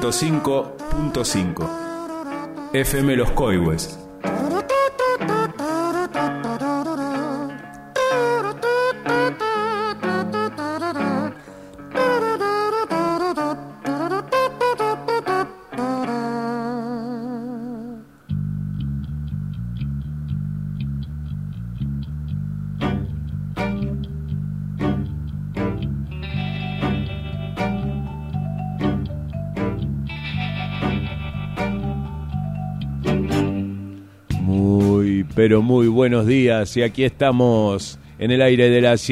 105.5 FM Los Coihues. Pero muy buenos días, y aquí estamos en el aire de la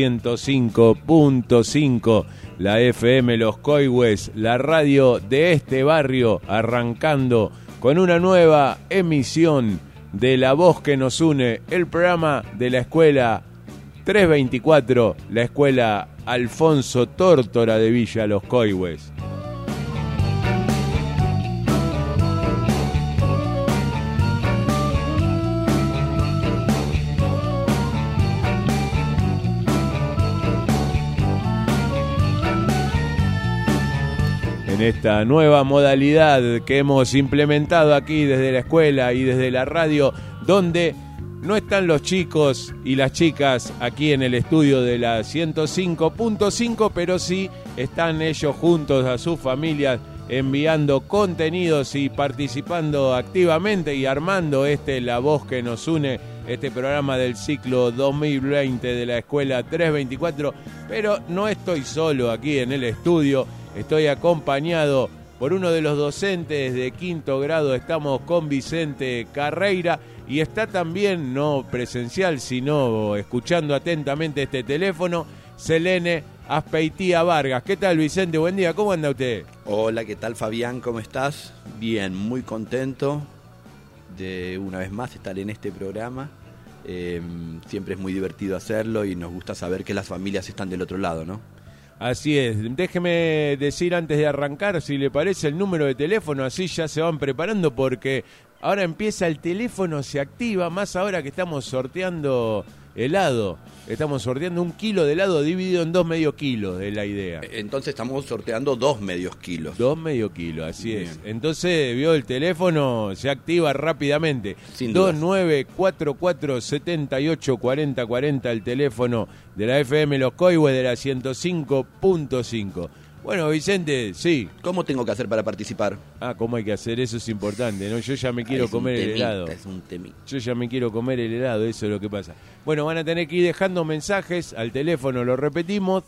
105.5, la FM Los Coihues, la radio de este barrio, arrancando con una nueva emisión de La Voz que nos une, el programa de la escuela 324, la escuela Alfonso Tórtora de Villa Los Coihues. En esta nueva modalidad que hemos implementado aquí desde la escuela y desde la radio, donde no están los chicos y las chicas aquí en el estudio de la 105.5, pero sí están ellos juntos a sus familias enviando contenidos y participando activamente y armando La Voz que nos une, este programa del ciclo 2020 de la escuela 324. Pero no estoy solo aquí en el estudio. Estoy acompañado por uno de los docentes de quinto grado. Estamos con Vicente Carreira y está también, no presencial, sino escuchando atentamente este teléfono, Selene Aspeitía Vargas. ¿Qué tal, Vicente? Buen día, ¿cómo anda usted? Hola, ¿qué tal, Fabián? ¿Cómo estás? Bien, muy contento de una vez más estar en este programa. Siempre es muy divertido hacerlo y nos gusta saber que las familias están del otro lado, ¿no? Así es. Déjeme decir antes de arrancar, si le parece, el número de teléfono, así ya se van preparando, porque ahora empieza el teléfono, se activa, más ahora que estamos sorteando helado. Estamos sorteando 1 kilo de helado dividido en 2 medio kilos, es la idea. Entonces estamos sorteando 2 medios kilos. 2 medio kilos, así es. Entonces, vio, el teléfono se activa rápidamente. 2944784040, el teléfono de la FM Los Coihues de la 105.5. Bueno, Vicente, sí. ¿Cómo tengo que hacer para participar? ¿Cómo hay que hacer? Eso es importante, ¿no? Yo ya me quiero comer el helado. Es un temita. Yo ya me quiero comer el helado, eso es lo que pasa. Bueno, van a tener que ir dejando mensajes al teléfono, lo repetimos,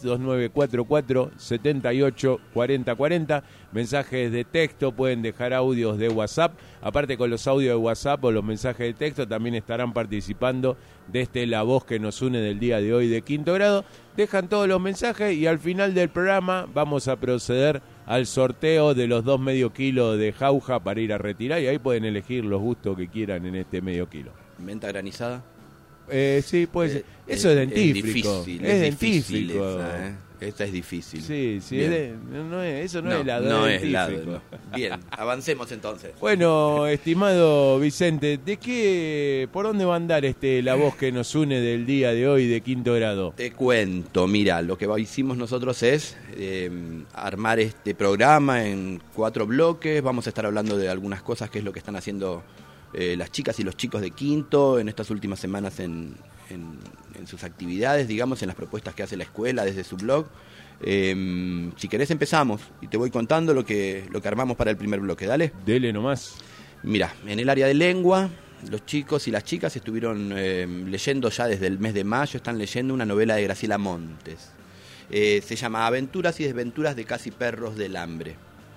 2944-784040. Mensajes de texto, pueden dejar audios de WhatsApp. Aparte, con los audios de WhatsApp o los mensajes de texto también estarán participando de La Voz que nos une del día de hoy de quinto grado. Dejan todos los mensajes y al final del programa vamos a proceder al sorteo de los 2 medio kilos de jauja para ir a retirar, y ahí pueden elegir los gustos que quieran en este medio kilo. ¿Menta granizada? Sí, pues eso es dentífrico. Es dentífrico. Esta es difícil. Sí, eso no es helado. No es helado. No. Bien, avancemos entonces. Bueno, estimado Vicente, ¿por dónde va a andar La Voz que nos une del día de hoy de quinto grado? Te cuento, mira, lo que hicimos nosotros es armar este programa en 4 bloques. Vamos a estar hablando de algunas cosas, que es lo que están haciendo las chicas y los chicos de quinto en estas últimas semanas en sus actividades, digamos, en las propuestas que hace la escuela desde su blog. Si querés empezamos y te voy contando lo que armamos para el primer bloque, dale. Dele nomás. Mira, en el área de lengua, los chicos y las chicas estuvieron leyendo ya desde el mes de mayo, están leyendo una novela de Graciela Montes. Se llama Aventuras y desventuras de casi perros del hambre.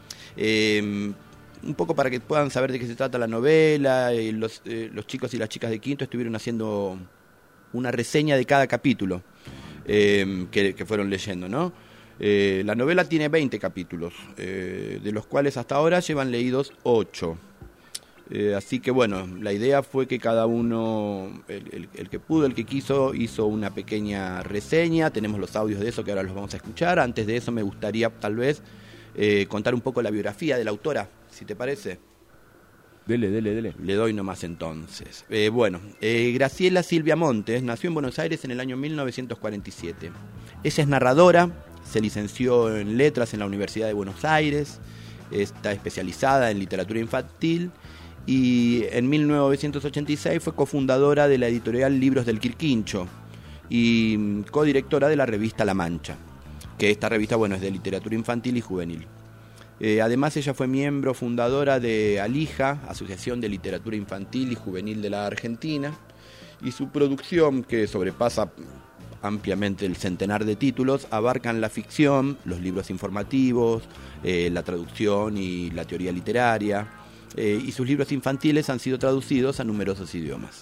Un poco para que puedan saber de qué se trata la novela. Los chicos y las chicas de quinto estuvieron haciendo una reseña de cada capítulo que fueron leyendo, ¿no? La novela tiene 20 capítulos, de los cuales hasta ahora llevan leídos 8. Así que bueno, la idea fue que cada uno, el que pudo, el que quiso, hizo una pequeña reseña. Tenemos los audios de eso que ahora los vamos a escuchar. Antes de eso me gustaría tal vez contar un poco la biografía de la autora, si te parece. Dele. Le doy nomás entonces. Graciela Silvia Montes nació en Buenos Aires en el año 1947. Ella es narradora, se licenció en Letras en la Universidad de Buenos Aires, está especializada en literatura infantil y en 1986 fue cofundadora de la editorial Libros del Quirquincho y codirectora de la revista La Mancha, que esta revista, bueno, es de literatura infantil y juvenil. Además, ella fue miembro fundadora de ALIJA, Asociación de Literatura Infantil y Juvenil de la Argentina, y su producción, que sobrepasa ampliamente el centenar de títulos, abarcan la ficción, los libros informativos, la traducción y la teoría literaria, y sus libros infantiles han sido traducidos a numerosos idiomas.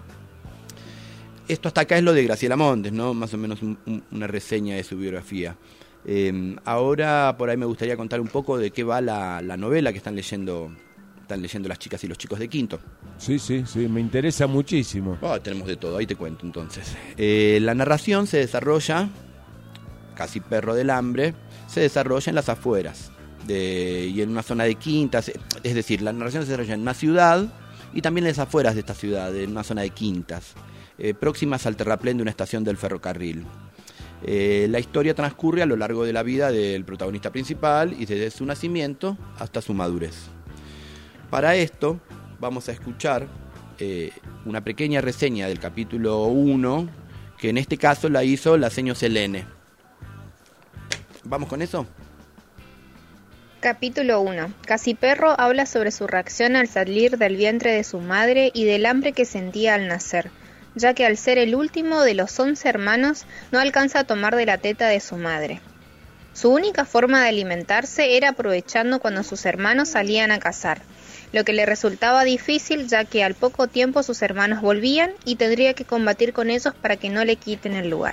Esto hasta acá es lo de Graciela Montes, ¿no? Más o menos una reseña de su biografía. Ahora por ahí me gustaría contar un poco de qué va la novela que están leyendo las chicas y los chicos de quinto. Sí, me interesa muchísimo. Tenemos de todo, ahí te cuento entonces. La narración se desarrolla, Casi perro del hambre, se desarrolla en las afueras y en una zona de quintas, es decir, la narración se desarrolla en una ciudad y también en las afueras de esta ciudad, en una zona de quintas, próximas al terraplén de una estación del ferrocarril. La historia transcurre a lo largo de la vida del protagonista principal y desde su nacimiento hasta su madurez. Para esto vamos a escuchar una pequeña reseña del capítulo 1, que en este caso la hizo la seño Selene. ¿Vamos con eso? Capítulo 1. Casi perro habla sobre su reacción al salir del vientre de su madre y del hambre que sentía al nacer, ya que al ser el último de los 11 hermanos no alcanza a tomar de la teta de su madre. Su única forma de alimentarse era aprovechando cuando sus hermanos salían a cazar, lo que le resultaba difícil ya que al poco tiempo sus hermanos volvían y tendría que combatir con ellos para que no le quiten el lugar.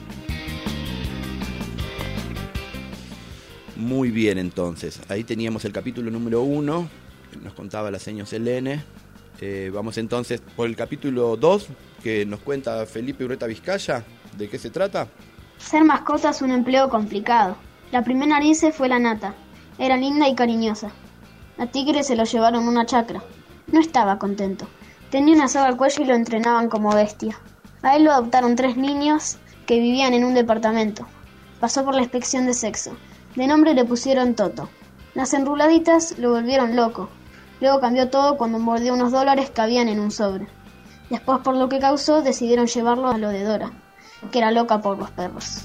Muy bien, entonces, ahí teníamos el capítulo número 1, que nos contaba la seño Selene. Vamos entonces por el capítulo 2, que nos cuenta Felipe Urreta Vizcaya. ¿De qué se trata? Ser mascota es un empleo complicado. La primera nariz fue la Nata. Era linda y cariñosa. A Tigre se lo llevaron a una chacra. No estaba contento. Tenía una soga al cuello y lo entrenaban como bestia. A él lo adoptaron 3 niños que vivían en un departamento. Pasó por la inspección de sexo. De nombre le pusieron Toto. Las enruladitas lo volvieron loco. Luego cambió todo cuando mordió unos $, que habían en un sobre. Después, por lo que causó, decidieron llevarlo a lo de Dora, que era loca por los perros.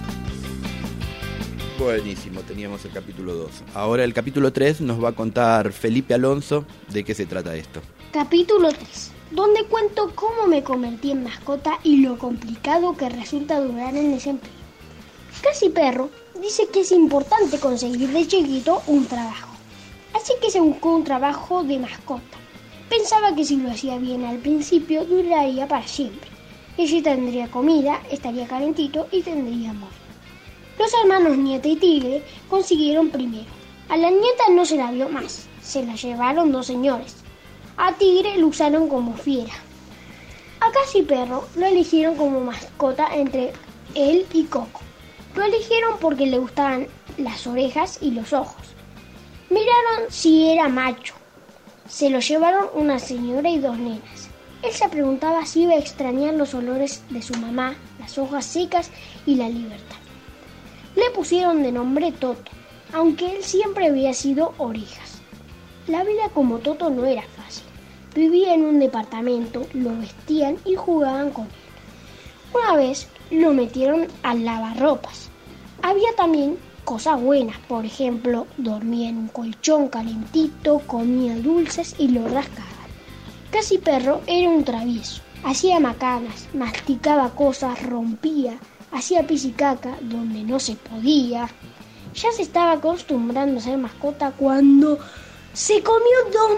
Buenísimo, teníamos el capítulo 2. Ahora el capítulo 3 nos va a contar Felipe Alonso de qué se trata esto. Capítulo 3, donde cuento cómo me convertí en mascota y lo complicado que resulta durar en ese empleo. Casi perro dice que es importante conseguir de chiquito un trabajo. Así que se buscó un trabajo de mascota. Pensaba que si lo hacía bien al principio, duraría para siempre. Ella tendría comida, estaría calentito y tendría amor. Los hermanos Nieta y Tigre consiguieron primero. A la Nieta no se la vio más. Se la llevaron 2 señores. A Tigre lo usaron como fiera. A Casi Perro lo eligieron como mascota entre él y Coco. Lo eligieron porque le gustaban las orejas y los ojos. Miraron si era macho. Se lo llevaron una señora y 2 nenas. Él se preguntaba si iba a extrañar los olores de su mamá, las hojas secas y la libertad. Le pusieron de nombre Toto, aunque él siempre había sido Orejas. La vida como Toto no era fácil. Vivía en un departamento, lo vestían y jugaban con él. Una vez lo metieron al lavarropas. Había también cosas buenas, por ejemplo, dormía en un colchón calentito, comía dulces y lo rascaban. Casi Perro era un travieso, hacía macanas, masticaba cosas, rompía, hacía pis y caca donde no se podía. Ya se estaba acostumbrando a ser mascota cuando se comió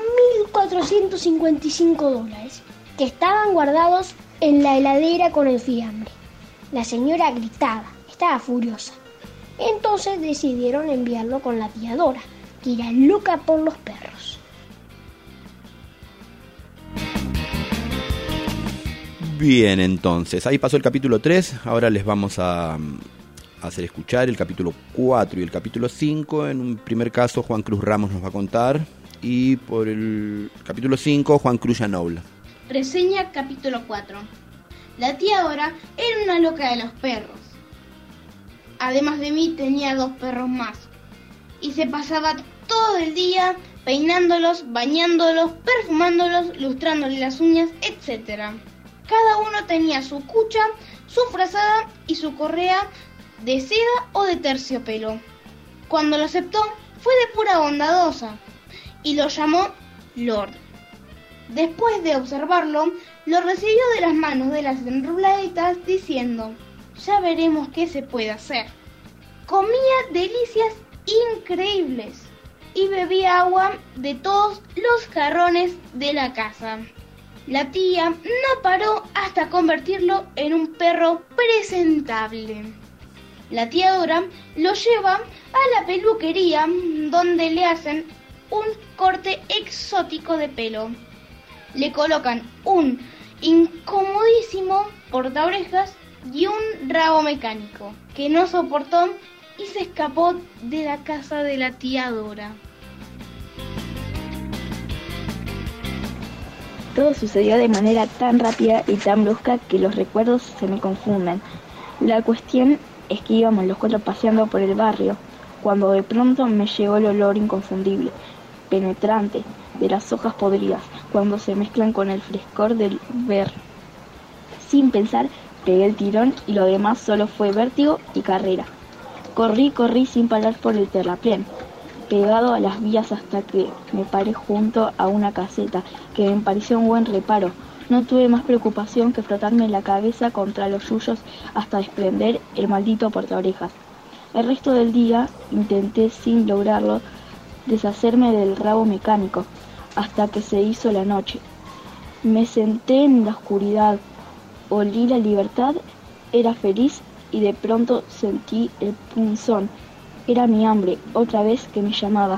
$2.455 que estaban guardados en la heladera con el fiambre. La señora gritaba, estaba furiosa. Entonces decidieron enviarlo con la tía Dora, que era loca por los perros. Bien, entonces, ahí pasó el capítulo 3, ahora les vamos a hacer escuchar el capítulo 4 y el capítulo 5. En un primer caso, Juan Cruz Ramos nos va a contar, y por el capítulo 5, Juan Cruz Llanoula. Reseña capítulo 4. La tía Dora era una loca de los perros. Además de mí, tenía 2 perros más. Y se pasaba todo el día peinándolos, bañándolos, perfumándolos, lustrándoles las uñas, etc. Cada uno tenía su cucha, su frazada y su correa de seda o de terciopelo. Cuando lo aceptó, fue de pura bondadosa y lo llamó Lord. Después de observarlo, lo recibió de las manos de las enruladitas diciendo: ya veremos qué se puede hacer. Comía delicias increíbles y bebía agua de todos los jarrones de la casa. La tía no paró hasta convertirlo en un perro presentable. La tía Dora lo lleva a la peluquería, donde le hacen un corte exótico de pelo. Le colocan un incomodísimo portaorejas y un rabo mecánico, que no soportó y se escapó de la casa de la tía Dora. Todo sucedió de manera tan rápida y tan brusca que los recuerdos se me confunden. La cuestión es que íbamos los 4 paseando por el barrio, cuando de pronto me llegó el olor inconfundible, penetrante, de las hojas podridas, cuando se mezclan con el frescor del berro. Sin pensar, pegué el tirón y lo demás solo fue vértigo y carrera. Corrí sin parar por el terraplén, pegado a las vías hasta que me paré junto a una caseta, que me pareció un buen reparo. No tuve más preocupación que frotarme la cabeza contra los yuyos hasta desprender el maldito portaorejas. El resto del día intenté, sin lograrlo, deshacerme del rabo mecánico, hasta que se hizo la noche. Me senté en la oscuridad, olí la libertad, era feliz y de pronto sentí el punzón. Era mi hambre, otra vez que me llamaba.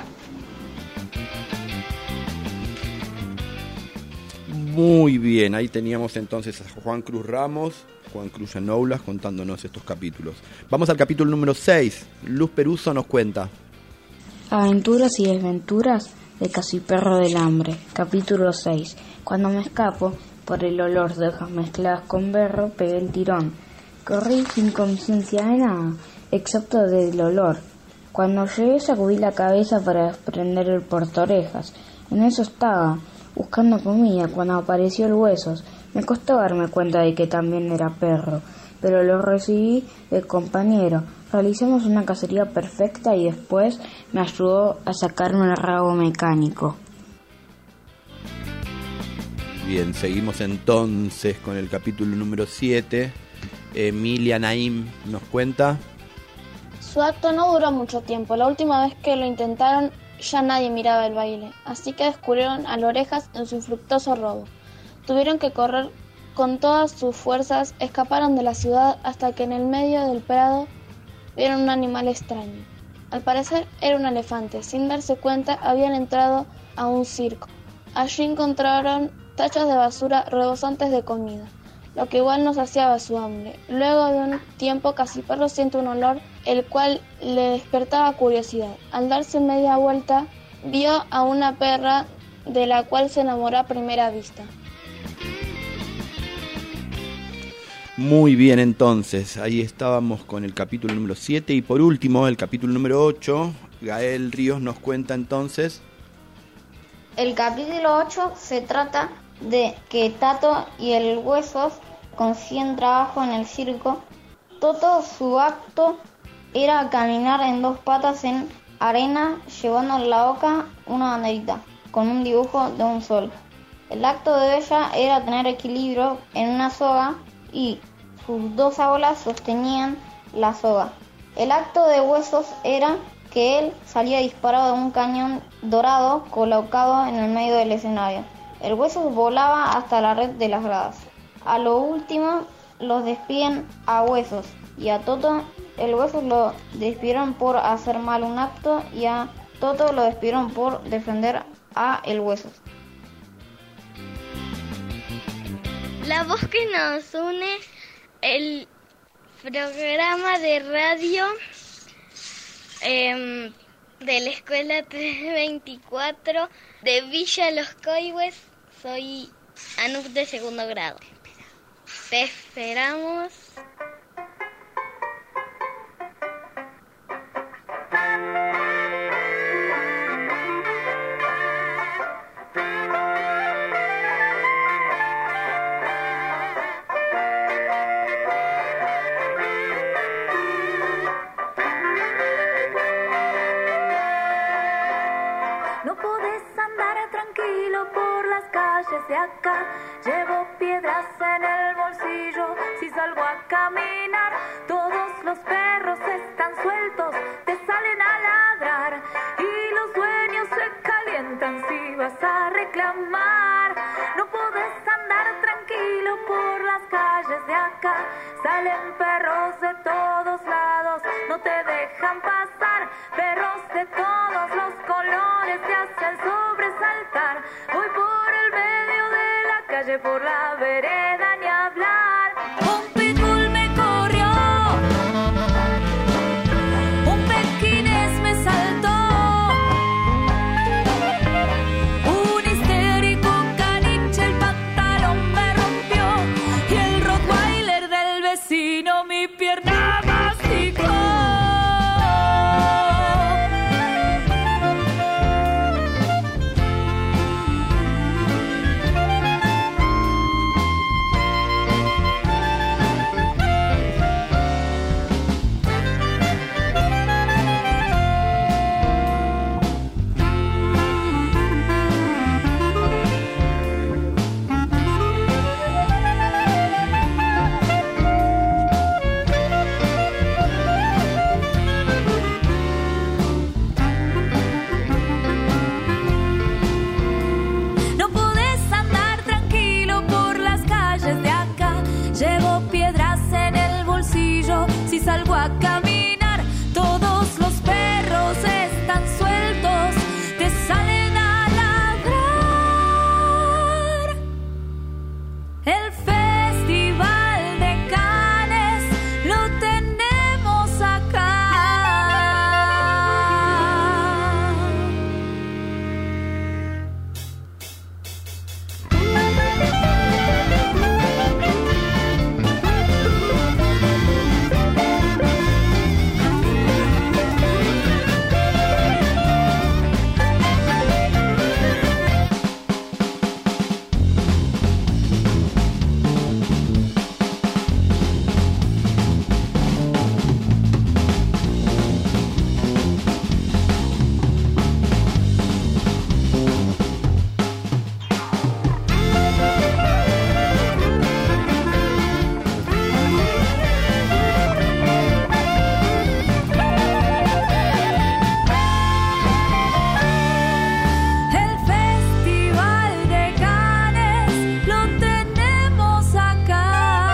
Muy bien, ahí teníamos entonces a Juan Cruz Ramos, Juan Cruz Yanoulas contándonos estos capítulos. Vamos al capítulo número 6. Luz Peruso nos cuenta. Aventuras y desventuras de Caciperro del Hambre, capítulo 6. Cuando me escapo, por el olor de hojas mezcladas con berro, pegué el tirón. Corrí sin conciencia de nada, excepto del olor. Cuando llegué, sacudí la cabeza para desprender el portaorejas. En eso estaba, buscando comida, cuando apareció el Huesos. Me costó darme cuenta de que también era perro, pero lo recibí de compañero. Realizamos una cacería perfecta y después me ayudó a sacarme el rabo mecánico. Bien, seguimos entonces con el capítulo número 7. Emilia Naim nos cuenta. Su acto no duró mucho tiempo. La última vez que lo intentaron, ya nadie miraba el baile, así que descubrieron a Orejas en su infructuoso robo. Tuvieron que correr con todas sus fuerzas, escaparon de la ciudad hasta que en el medio del prado vieron un animal extraño. Al parecer era un elefante. Sin darse cuenta, habían entrado a un circo. Allí encontraron tachos de basura rebosantes de comida, lo que igual no saciaba su hambre. Luego de un tiempo, Caciperro siente un olor, el cual le despertaba curiosidad. Al darse media vuelta, vio a una perra de la cual se enamoró a primera vista. Muy bien, entonces, ahí estábamos con el capítulo número 7 y por último, el capítulo número 8, Gael Ríos nos cuenta entonces. El capítulo 8 se trata de que Tato y el Huesos consiguen trabajo en el circo. Toto, su acto era caminar en 2 patas en arena, llevando en la boca una banderita con un dibujo de un sol. El acto de ella era tener equilibrio en una soga y sus 2 abuelas sostenían la soga. El acto de Huesos era que él salía disparado de un cañón dorado colocado en el medio del escenario. El Huesos volaba hasta la red de las gradas. A lo último los despiden a Huesos y a Toto. El Huesos lo despidieron por hacer mal un acto y a Toto lo despidieron por defender a el Huesos. La voz que nos une, el programa de radio de la Escuela 324 de Villa Los Coihues. Soy Anup de 2º grado. Te esperamos. acá. Llevo piedras en el bolsillo si salgo a caminar. Todos los perros están sueltos, te salen a ladrar. Y los dueños se calientan si vas a reclamar. No podés andar tranquilo por las calles de acá. Salen perros de todos lados, no te dejan pasar. Perros de todos los colores te hacen sobresaltar. Voy por el medio de la calle, por la vereda ni hablar. Un pitbull me corrió, un pequinés me saltó, un histérico caniche el pantalón me rompió y el rottweiler del vecino mi pierna masticó. No podés andar tranquilo por las calles de acá. Llevo piedras en el bolsillo si salgo a caminar. Todos los perros están sueltos, te salen a ladrar. El Festival de Cannes lo tenemos acá. El Festival de Cannes lo tenemos acá.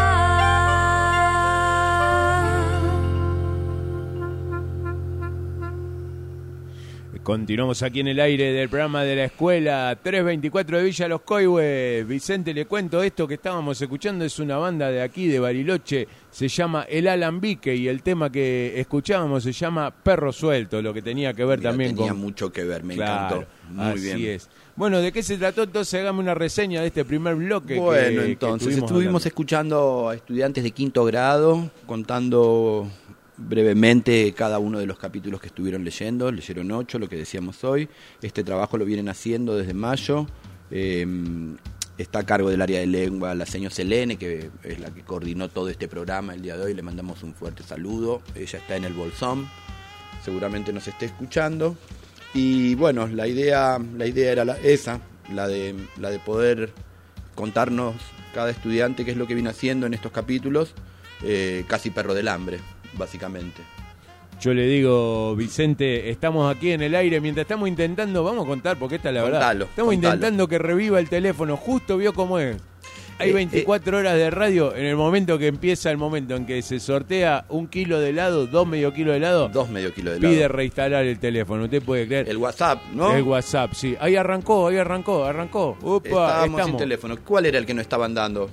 Continuamos aquí en el aire del programa de la escuela 324 de Villa Los Coihues. Vicente, le cuento esto que estábamos escuchando, es una banda de aquí, de Bariloche, se llama El Alambique y el tema que escuchábamos se llama Perro Suelto, lo que tenía que ver Mira, también tenía con... mucho que ver, me Claro, encantó. Muy así bien. es. Bueno, ¿de qué se trató? Entonces hágame una reseña de este primer bloque. Bueno, que entonces estuvimos estuvimos hablando. escuchando a estudiantes de quinto grado contando brevemente cada uno de los capítulos que estuvieron leyendo. Leyeron 8, lo que decíamos hoy. Este trabajo lo vienen haciendo desde mayo. Está a cargo del área de lengua la señora Selene, que es la que coordinó todo este programa el día de hoy. Le mandamos un fuerte saludo. Ella está en el Bolsón, seguramente nos esté escuchando. Y bueno, la idea era esa, la de poder contarnos cada estudiante qué es lo que viene haciendo en estos capítulos, casi perro del hambre, básicamente. Yo le digo, Vicente, estamos aquí en el aire, mientras estamos intentando, vamos a contar, porque esta es la verdad. Estamos intentando que reviva el teléfono, justo vio cómo es. Hay 24 horas de radio, en el momento que empieza el momento en que se sortea 1 kilo de helado, 2 medio kilo de helado. 2 medio kilo de helado. Pide reinstalar el teléfono, usted puede creer. El WhatsApp, ¿no? El WhatsApp, sí. Ahí arrancó. Upa, Estábamos sin teléfono. ¿Cuál era el que nos estaban dando?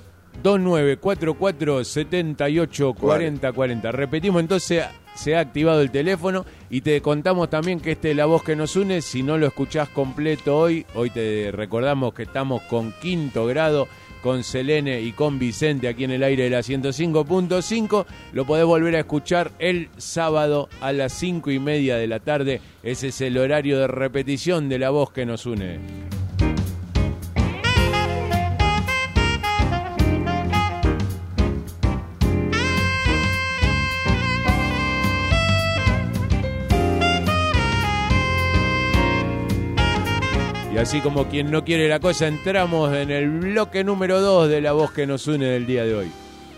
2944-784040. Repetimos, entonces se ha activado el teléfono y te contamos también que esta es la voz que nos une. Si no lo escuchás completo hoy te recordamos que estamos con quinto grado, con Selene y con Vicente aquí en el aire de la 105.5. Lo podés volver a escuchar el sábado a las 5:30 de la tarde. Ese es el horario de repetición de la voz que nos une. Y Y así como quien no quiere la cosa, entramos en el bloque número 2 de La Voz que nos une del día de hoy.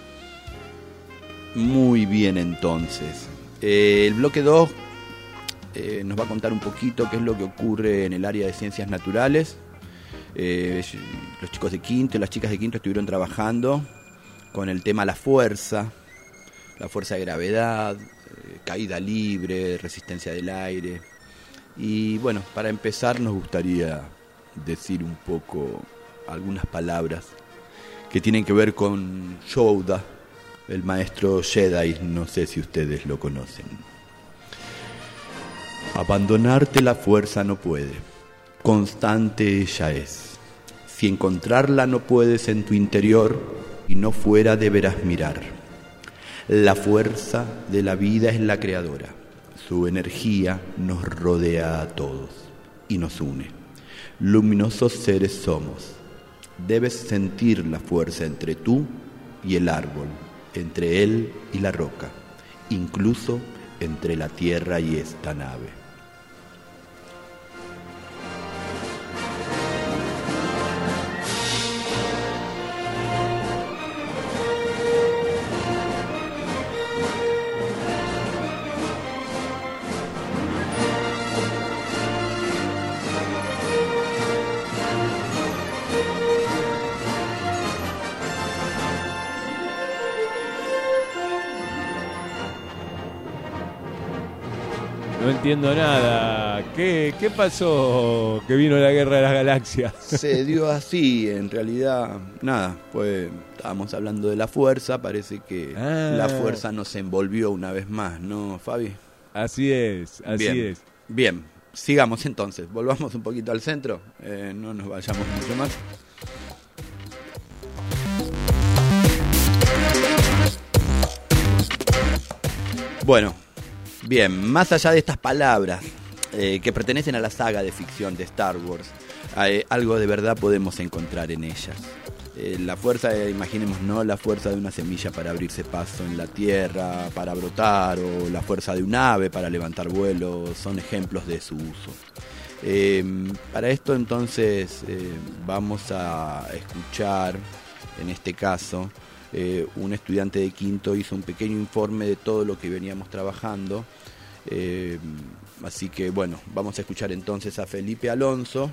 Muy bien, entonces. El bloque 2 nos va a contar un poquito qué es lo que ocurre en el área de ciencias naturales. Los chicos de quinto y las chicas de quinto estuvieron trabajando con el tema la fuerza de gravedad, caída libre, resistencia del aire. Y bueno, para empezar nos gustaría decir un poco algunas palabras que tienen que ver con Yoda, el maestro Jedi, no sé si ustedes lo conocen. Abandonarte la fuerza no puede, constante ella es. Si encontrarla no puedes en tu interior y no fuera deberás mirar. La fuerza de la vida es la creadora. Su energía nos rodea a todos y nos une. Luminosos seres somos. Debes sentir la fuerza entre tú y el árbol, entre él y la roca, incluso entre la tierra y esta nave. No entiendo nada. ¿Qué pasó que vino la guerra de las galaxias? Se dio así, en realidad, nada, pues estábamos hablando de la fuerza, parece que la fuerza nos envolvió una vez más, ¿no, Fabi? Así es, así es. Bien, sigamos entonces, volvamos un poquito al centro, no nos vayamos mucho más. Bueno, bien, más allá de estas palabras que pertenecen a la saga de ficción de Star Wars, algo de verdad podemos encontrar en ellas. La fuerza, imaginemos, ¿no? La fuerza de una semilla para abrirse paso en la tierra, para brotar, o la fuerza de un ave para levantar vuelo, son ejemplos de su uso. Para esto entonces vamos a escuchar, en este caso, un estudiante de quinto hizo un pequeño informe de todo lo que veníamos trabajando. Así que bueno, vamos a escuchar entonces a Felipe Alonso,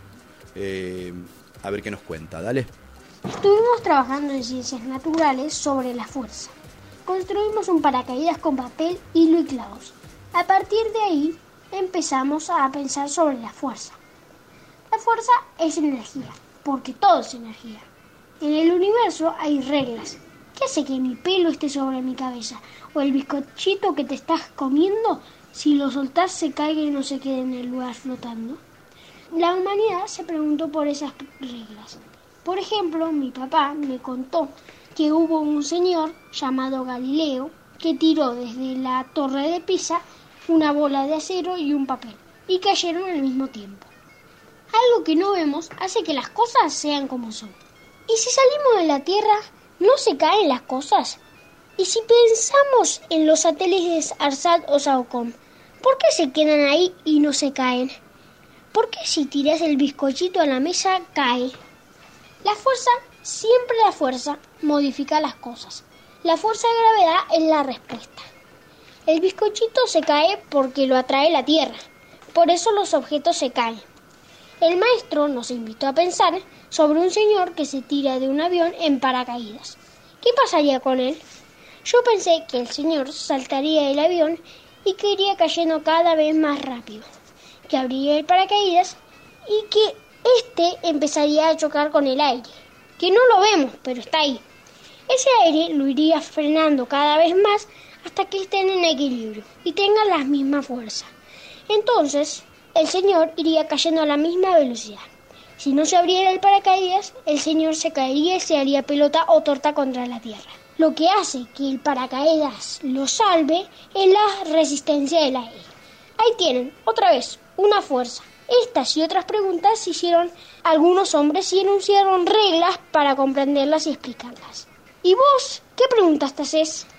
a ver qué nos cuenta. Dale. Estuvimos trabajando en ciencias naturales sobre la fuerza. Construimos un paracaídas con papel, hilo y clavos. A partir de ahí empezamos a pensar sobre la fuerza. La fuerza es energía, porque todo es energía. En el universo hay reglas. ¿Qué hace que mi pelo esté sobre mi cabeza? ¿O el bizcochito que te estás comiendo, si lo soltás, se caiga y no se quede en el lugar flotando? La humanidad se preguntó por esas reglas. Por ejemplo, mi papá me contó que hubo un señor llamado Galileo que tiró desde la torre de Pisa una bola de acero y un papel, y cayeron al mismo tiempo. Algo que no vemos hace que las cosas sean como son. ¿Y si salimos de la Tierra, no se caen las cosas? ¿Y si pensamos en los satélites ARSAT o SAOCOM, por qué se quedan ahí y no se caen? ¿Por qué si tiras el bizcochito a la mesa cae? La fuerza, siempre la fuerza, modifica las cosas. La fuerza de gravedad es la respuesta. El bizcochito se cae porque lo atrae la Tierra. Por eso los objetos se caen. El maestro nos invitó a pensar sobre un señor que se tira de un avión en paracaídas. ¿Qué pasaría con él? Yo pensé que el señor saltaría del avión y que iría cayendo cada vez más rápido, que abriría el paracaídas y que empezaría a chocar con el aire, que no lo vemos, pero está ahí. Ese aire lo iría frenando cada vez más hasta que estén en equilibrio y tengan la misma fuerza. Entonces, el señor iría cayendo a la misma velocidad. Si no se abriera el paracaídas, el señor se caería y se haría pelota o torta contra la tierra. Lo que hace que el paracaídas lo salve es la resistencia del aire. Ahí tienen, otra vez, una fuerza. Estas y otras preguntas se hicieron algunos hombres y enunciaron reglas para comprenderlas y explicarlas. ¿Y vos qué preguntas te haces?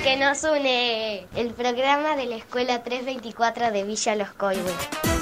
que nos une, el programa de la Escuela 324 de Villa Los Coihues.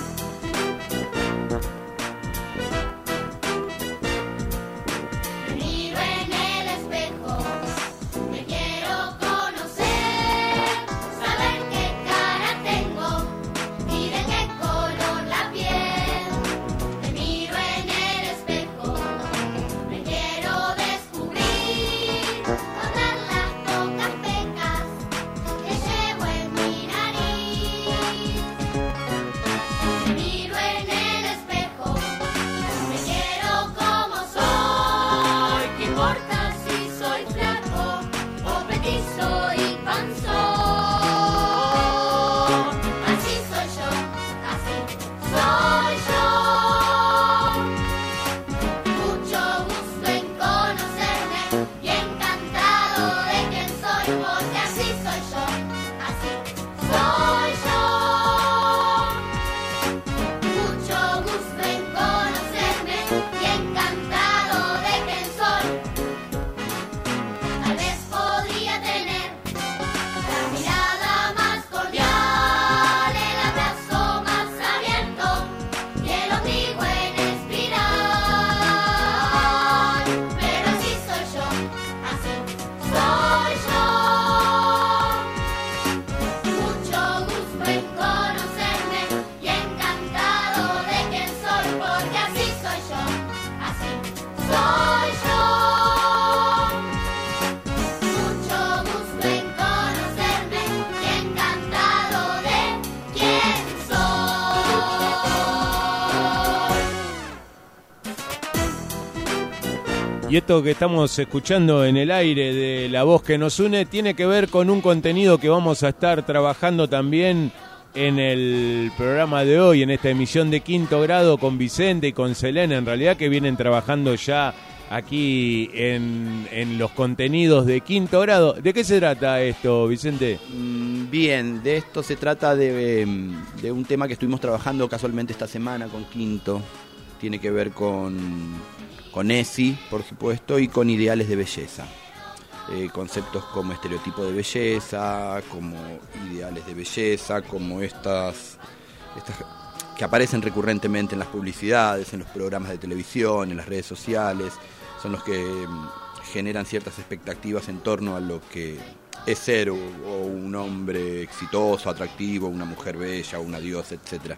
Y esto que estamos escuchando en el aire de La Voz que nos une tiene que ver con un contenido que vamos a estar trabajando también en el programa de hoy, en esta emisión de Quinto Grado con Vicente y con Selena, en realidad, que vienen trabajando ya aquí en los contenidos de Quinto Grado. ¿De qué se trata esto, Vicente? Bien, de esto se trata de un tema que estuvimos trabajando casualmente esta semana con Quinto. Tiene que ver con ESI, por supuesto, y con ideales de belleza. Conceptos como estereotipo de belleza, como ideales de belleza, como estas que aparecen recurrentemente en las publicidades, en los programas de televisión, en las redes sociales, son los que generan ciertas expectativas en torno a lo que es ser o un hombre exitoso, atractivo, una mujer bella, una diosa, etc.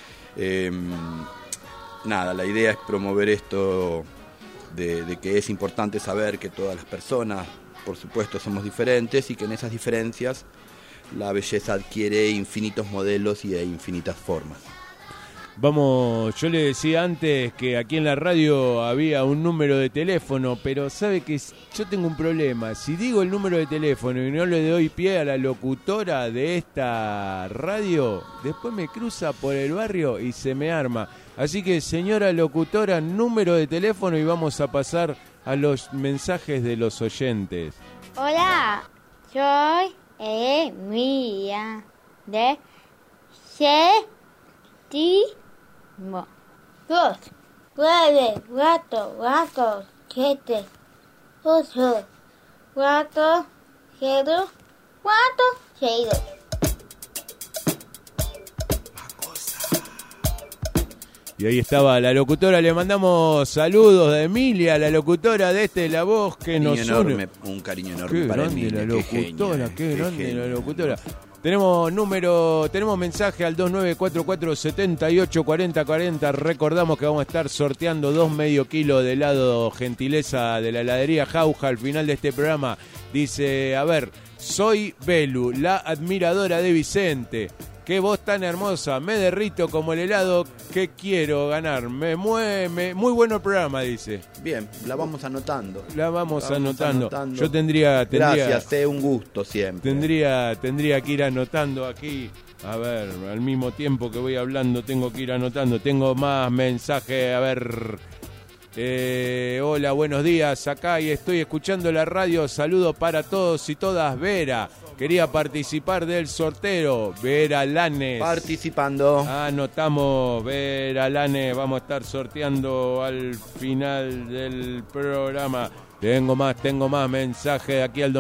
La idea es promover esto de que es importante saber que todas las personas, por supuesto, somos diferentes y que en esas diferencias la belleza adquiere infinitos modelos y de infinitas formas. Yo le decía antes que aquí en la radio había un número de teléfono, pero sabe que yo tengo un problema. Si digo el número de teléfono y no le doy pie a la locutora de esta radio, después me cruza por el barrio y se me arma. Así que, señora locutora, número de teléfono y vamos a pasar a los mensajes de los oyentes. Hola, soy Emilia de Séptimo. 2, 9, 4, 7, 8, 4, 0, 4, 6. Y ahí estaba la locutora, le mandamos saludos de Emilia, la locutora de La Voz que nos une. Un cariño enorme para Emilia. La locutora, qué grande la locutora. Tenemos mensaje al 2944-784040. Recordamos que vamos a estar sorteando 2 medio kilos de helado gentileza de la heladería Jauja al final de este programa. Dice, a ver, soy Belu, la admiradora de Vicente. Qué voz tan hermosa, me derrito como el helado que quiero ganar. Muy bueno el programa, dice. Bien, la vamos anotando. La vamos anotando. Yo tendría... Gracias, un gusto siempre. Tendría que ir anotando aquí. A ver, al mismo tiempo que voy hablando tengo que ir anotando. Tengo más mensajes, a ver... hola, buenos días, acá y estoy escuchando la radio. Saludo para todos y todas, Vera. quería participar del sorteo. Vera Lanes. Participando. Anotamos, Vera Lanes. Vamos a estar sorteando al final del programa. Tengo más mensajes aquí al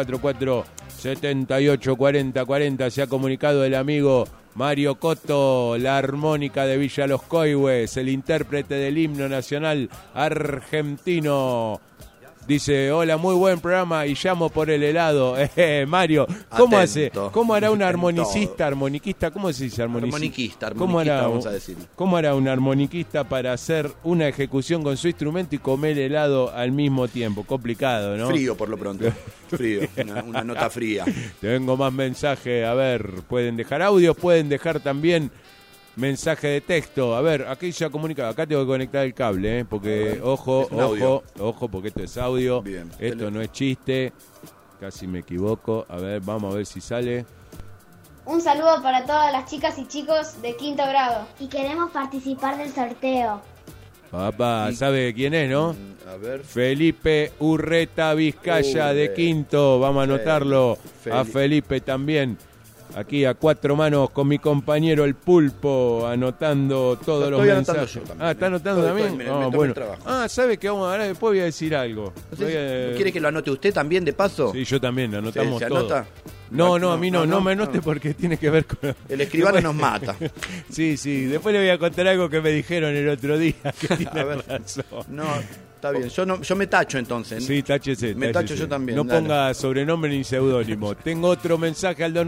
2944-784040. Se ha comunicado el amigo Mario Cotto, la armónica de Villa Los Coihues, el intérprete del himno nacional argentino. Dice, hola, muy buen programa y llamo por el helado. Mario, ¿cómo hace? ¿Cómo hará un armoniquista? ¿Cómo se dice armoniquista? Vamos a decir. ¿Cómo hará un armoniquista para hacer una ejecución con su instrumento y comer helado al mismo tiempo? Complicado, ¿no? Frío, por lo pronto. Frío, una nota fría. Tengo más mensajes. A ver, pueden dejar audios, pueden dejar también mensaje de texto. A ver, aquí ya comunica. Acá tengo que conectar el cable, porque ojo, porque esto es audio. Bien, esto no es chiste. Casi me equivoco. A ver, vamos a ver si sale. Un saludo para todas las chicas y chicos de 5º grado. Y queremos participar del sorteo. Papá, ¿sabe quién es, no? A ver. Felipe Urreta Vizcaya de 5º. Vamos a anotarlo. A Felipe también. Aquí a 4 manos con mi compañero el Pulpo, anotando todos los mensajes. ¿Está anotando también? Bueno. ¿Sabe qué? Ahora después voy a decir algo. ¿Quiere que lo anote usted también, de paso? Sí, yo también, anotamos todo. ¿Se anota? No, a mí no me anote porque tiene que ver con... El escribano nos mata. Sí, después le voy a contar algo que me dijeron el otro día, que tiene razón. No, está bien, yo me tacho entonces. Sí, táchese. Me tacho yo también. No ponga sobrenombre ni seudónimo. Tengo otro mensaje al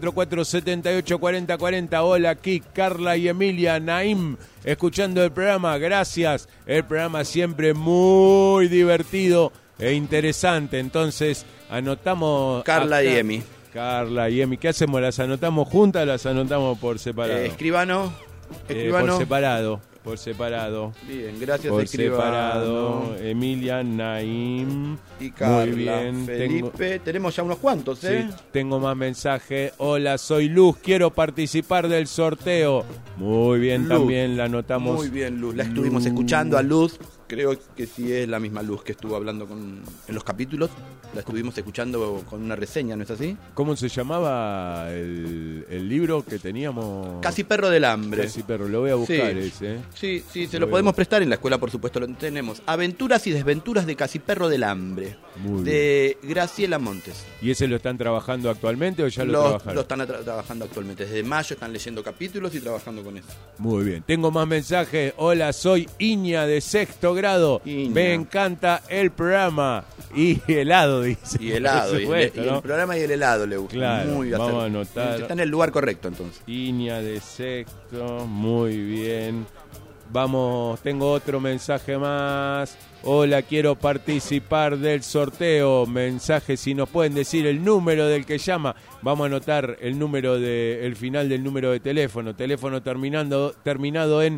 2944-784040. Hola, aquí Carla y Emilia Naim, escuchando el programa. Gracias. El programa siempre muy divertido e interesante. Entonces, anotamos... Carla y Emi. ¿Qué hacemos? ¿Las anotamos juntas o las anotamos por separado? Escribano. Por separado. Bien, gracias, por escribano. Separado. Emilia, Naim. Y Carla. Muy bien. Felipe. Tenemos ya unos cuantos, ¿eh? Sí, tengo más mensajes. Hola, soy Luz. Quiero participar del sorteo. Muy bien, Luz. También la anotamos. Muy bien, Luz. La estuvimos escuchando a Luz. Creo que sí es la misma Luz que estuvo hablando en los capítulos. La estuvimos escuchando con una reseña, ¿no es así? ¿Cómo se llamaba el libro que teníamos? Casi Perro del Hambre. Casi Perro, lo voy a buscar ese. Sí, se lo podemos prestar en la escuela, por supuesto, lo tenemos. Aventuras y desventuras de Casi Perro del Hambre. Muy de bien. Graciela Montes. ¿Y ese lo están trabajando actualmente o ya lo trabajaron? Lo están trabajando actualmente. Desde mayo están leyendo capítulos y trabajando con eso. Muy bien. Tengo más mensajes. Hola, soy Iña de 6º grado. Me encanta el programa. Y helado, dice. Y helado. Y el programa y el helado le gusta. Claro, muy vamos a anotar. Está en el lugar correcto, entonces. Iña de 6º. Muy bien. Vamos, tengo otro mensaje más. Hola, quiero participar del sorteo. Mensaje, si nos pueden decir el número del que llama. Vamos a anotar el número el final del número de teléfono. Teléfono terminado en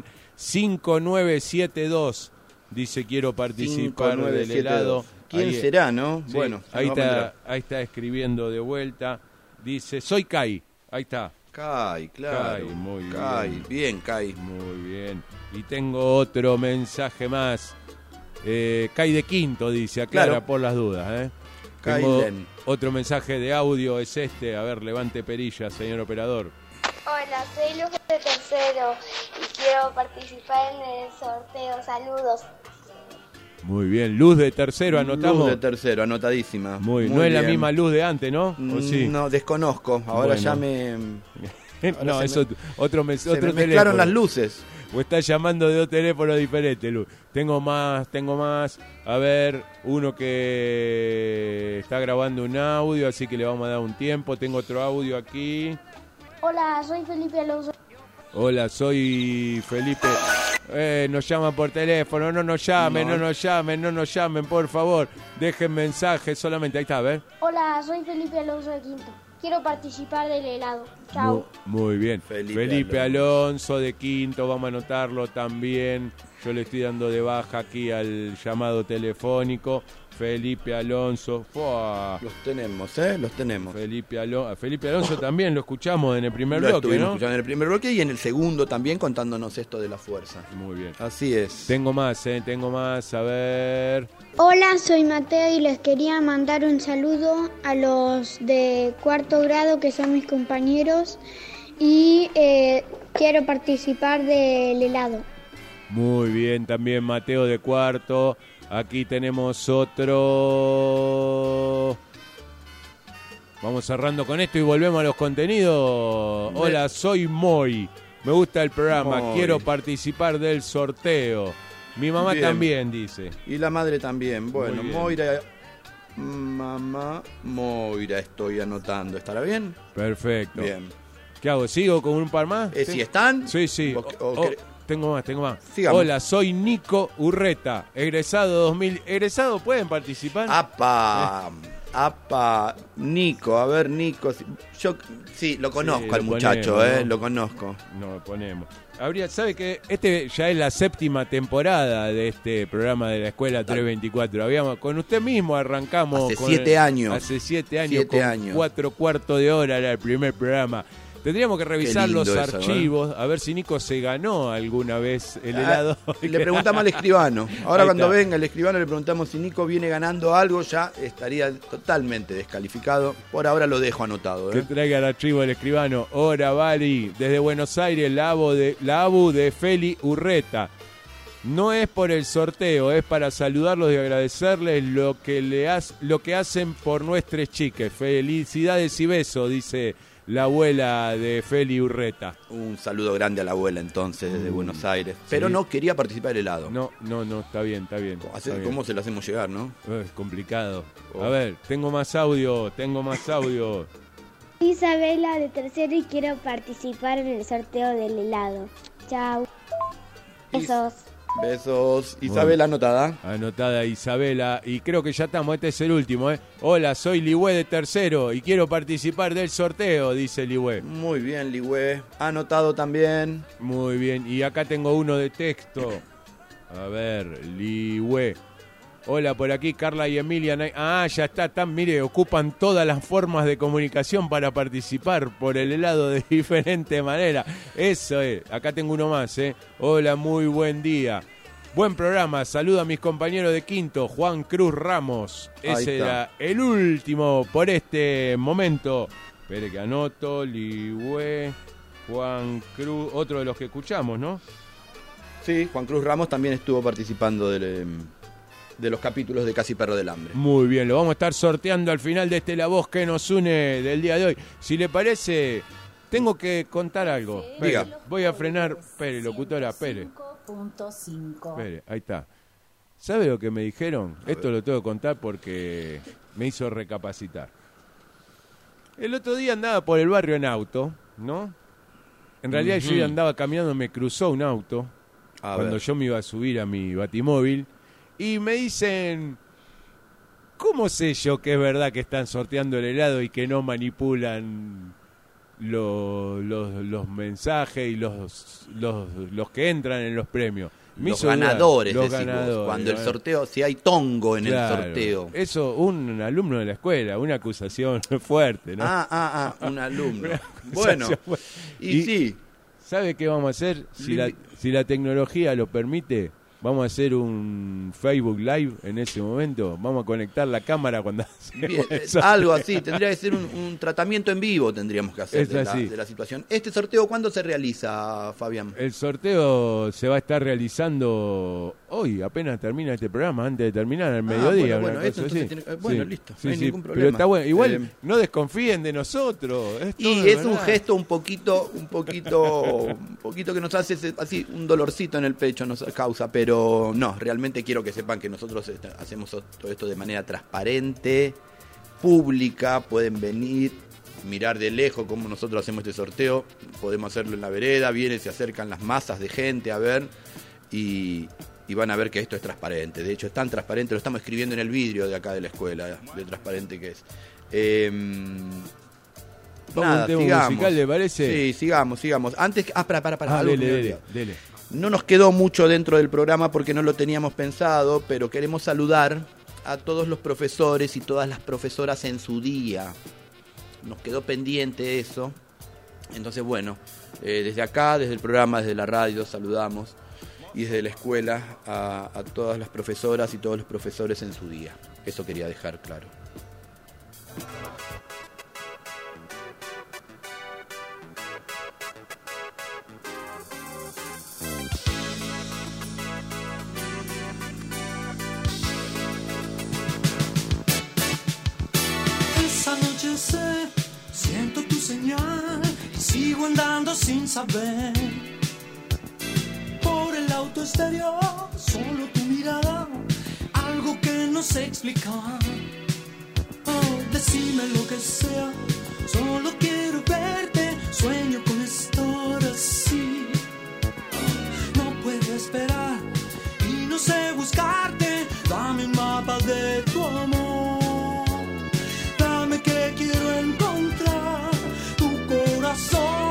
5972. Dice, quiero participar del helado. ¿Quién será, no? Sí, bueno, ahí está escribiendo de vuelta. Dice, soy Kai. Ahí está. Kai, claro. Kai, muy bien. Bien, Kai. Muy bien. Y tengo otro mensaje más. Kai de 5º, dice, aclara claro. Por las dudas. Tengo otro mensaje de audio, es este. A ver, levante perilla, señor operador. Hola, soy Luz de 3º y quiero participar en el sorteo. Saludos. Muy bien, Luz de 3º, anotamos. Luz de 3º, anotadísima. Muy no bien. Es la misma Luz de antes, ¿no? ¿O sí? No, desconozco. Ahora bueno. Ya me... no, es otro teléfono. Me mezclaron las luces. O está llamando de 2 teléfonos diferentes, Luz. Tengo más. A ver, uno que está grabando un audio, así que le vamos a dar un tiempo. Tengo otro audio aquí. Hola, soy Felipe Alonso. Hola, soy Felipe. Nos llaman por teléfono, no nos llamen, por favor. Dejen mensajes solamente, ahí está, a ver. Hola, soy Felipe Alonso de 5º. Quiero participar del helado. Chao. Muy bien. Felipe Alonso de 5º, vamos a anotarlo también. Yo le estoy dando de baja aquí al llamado telefónico. Felipe Alonso. ¡Fua! Los tenemos, los tenemos. Felipe Alonso también lo escuchamos en el primer Lo bloque, estuvimos ¿no? escuchando en el primer bloque y en el segundo también contándonos esto de la fuerza. Muy bien. Así es. Tengo más, a ver... Hola, soy Mateo y les quería mandar un saludo a los de cuarto grado que son mis compañeros y quiero participar del helado. Muy bien, también Mateo de cuarto. Aquí tenemos otro. Vamos cerrando con esto y volvemos a los contenidos. Hola, soy Moy. Me gusta el programa, Moy. Quiero participar del sorteo. Mi mamá Bien. también, dice. Y la madre también. Bueno, Muy bien. Moira. Mamá Moira, estoy anotando. ¿Estará bien? Perfecto. Bien. ¿Qué hago? ¿Sigo con un par más? ¿Si están? Sí. Tengo más. Sigamos. Hola, soy Nico Urreta, egresado 2000. ¿Egresado pueden participar? Apa, Nico, a ver, Nico. Yo sí, lo conozco al muchacho, ponemos, ¿no? lo conozco. No, ponemos. ¿Sabe que este ya es la 7ª temporada de este programa de la Escuela 324? Con usted mismo arrancamos. Hace 7 años. Hace 7 años. 7 con años. 4 cuartos de hora era el primer programa. Tendríamos que revisar los eso, archivos, a ver si Nico se ganó alguna vez el helado. Le preguntamos al escribano. Ahora Ahí cuando está. venga el escribano le preguntamos si Nico viene ganando algo, ya estaría totalmente descalificado. Por ahora lo dejo anotado. Que traiga el archivo del escribano. Hola, Vali. Desde Buenos Aires, la ABU de Feli Urreta. No es por el sorteo, es para saludarlos y agradecerles lo que hacen por nuestras chiques. Felicidades y besos, dice la abuela de Feli Urreta. Un saludo grande a la abuela entonces desde Buenos Aires. Pero Sí. no quería participar del helado. No, está bien. Está bien. ¿Cómo se lo hacemos llegar, no? Es complicado. A ver, tengo más audio. Isabela de tercero y quiero participar en el sorteo del helado. Chao. Besos. Besos. Isabela anotada. Anotada Isabela. Y creo que ya estamos, este es el último, ¿eh? Hola, soy Ligüe de tercero y quiero participar del sorteo, dice Ligüe. Muy bien, Ligüe. Anotado también. Muy bien. Y acá tengo uno de texto. A ver, Ligüe. Hola, por aquí Carla y Emilia. Ya está. Mire, ocupan todas las formas de comunicación para participar por el helado de diferente manera. Eso es. Acá tengo uno más, ¿eh? Hola, muy buen día. Buen programa. Saludo a mis compañeros de quinto, Juan Cruz Ramos. Ese era el último por este momento. Espere que anoto. Ligüe, Juan Cruz, otro de los que escuchamos, ¿no? Sí, Juan Cruz Ramos también estuvo participando de los capítulos de Casi Perro del Hambre. Muy bien, lo vamos a estar sorteando al final de La Voz que nos une del día de hoy. Si le parece, tengo que contar algo. Diga. Voy a frenar. Espere, locutora, espere. 5.5. Espere, ahí está. ¿Sabe lo que me dijeron? Esto lo tengo que contar porque me hizo recapacitar. El otro día andaba por el barrio en auto, ¿no? En realidad yo andaba caminando, me cruzó un auto cuando yo me iba a subir a mi batimóvil. Y me dicen, ¿cómo sé yo que es verdad que están sorteando el helado y que no manipulan los mensajes y los que entran en los premios? Los ganadores, los decimos, ganadores. cuando el sorteo, si hay tongo en el sorteo. Eso, un alumno de la escuela, una acusación fuerte, ¿no? Un alumno. Bueno, y sí. ¿Sabe qué vamos a hacer? Si la tecnología lo permite, vamos a hacer un Facebook Live en ese momento. Vamos a conectar la cámara cuando hacemos eso. Algo así, tendría que ser un tratamiento en vivo tendríamos que hacer de la situación. ¿Este sorteo cuándo se realiza, Fabián? El sorteo se va a estar realizando hoy, apenas termina este programa, antes de terminar, al mediodía. Listo, no hay ningún problema. Pero está bueno, igual no desconfíen de nosotros. Es un gesto un poquito que nos hace así, un dolorcito en el pecho nos causa, pero no, realmente quiero que sepan que nosotros hacemos todo esto de manera transparente, pública, pueden venir, mirar de lejos cómo nosotros hacemos este sorteo, podemos hacerlo en la vereda, se acercan las masas de gente a ver y van a ver que esto es transparente. De hecho es tan transparente, lo estamos escribiendo en el vidrio de acá de la escuela, de transparente que es. Nada, sigamos. Musical, ¿le parece? Sí, sigamos. Antes, para. Dele. No nos quedó mucho dentro del programa porque no lo teníamos pensado, pero queremos saludar a todos los profesores y todas las profesoras en su día. Nos quedó pendiente eso. Entonces, bueno, desde acá, desde el programa, desde la radio, saludamos. Y desde la escuela a todas las profesoras y todos los profesores en su día. Eso quería dejar claro. Esa noche siento tu señal y sigo andando sin saber. Por el auto exterior, solo tu mirada, algo que no sé explicar. Oh, decime lo que sea, solo quiero verte, sueño con estar así. Oh, no puedo esperar y no sé buscarte, dame un mapa de tu amor, dame que quiero encontrar tu corazón.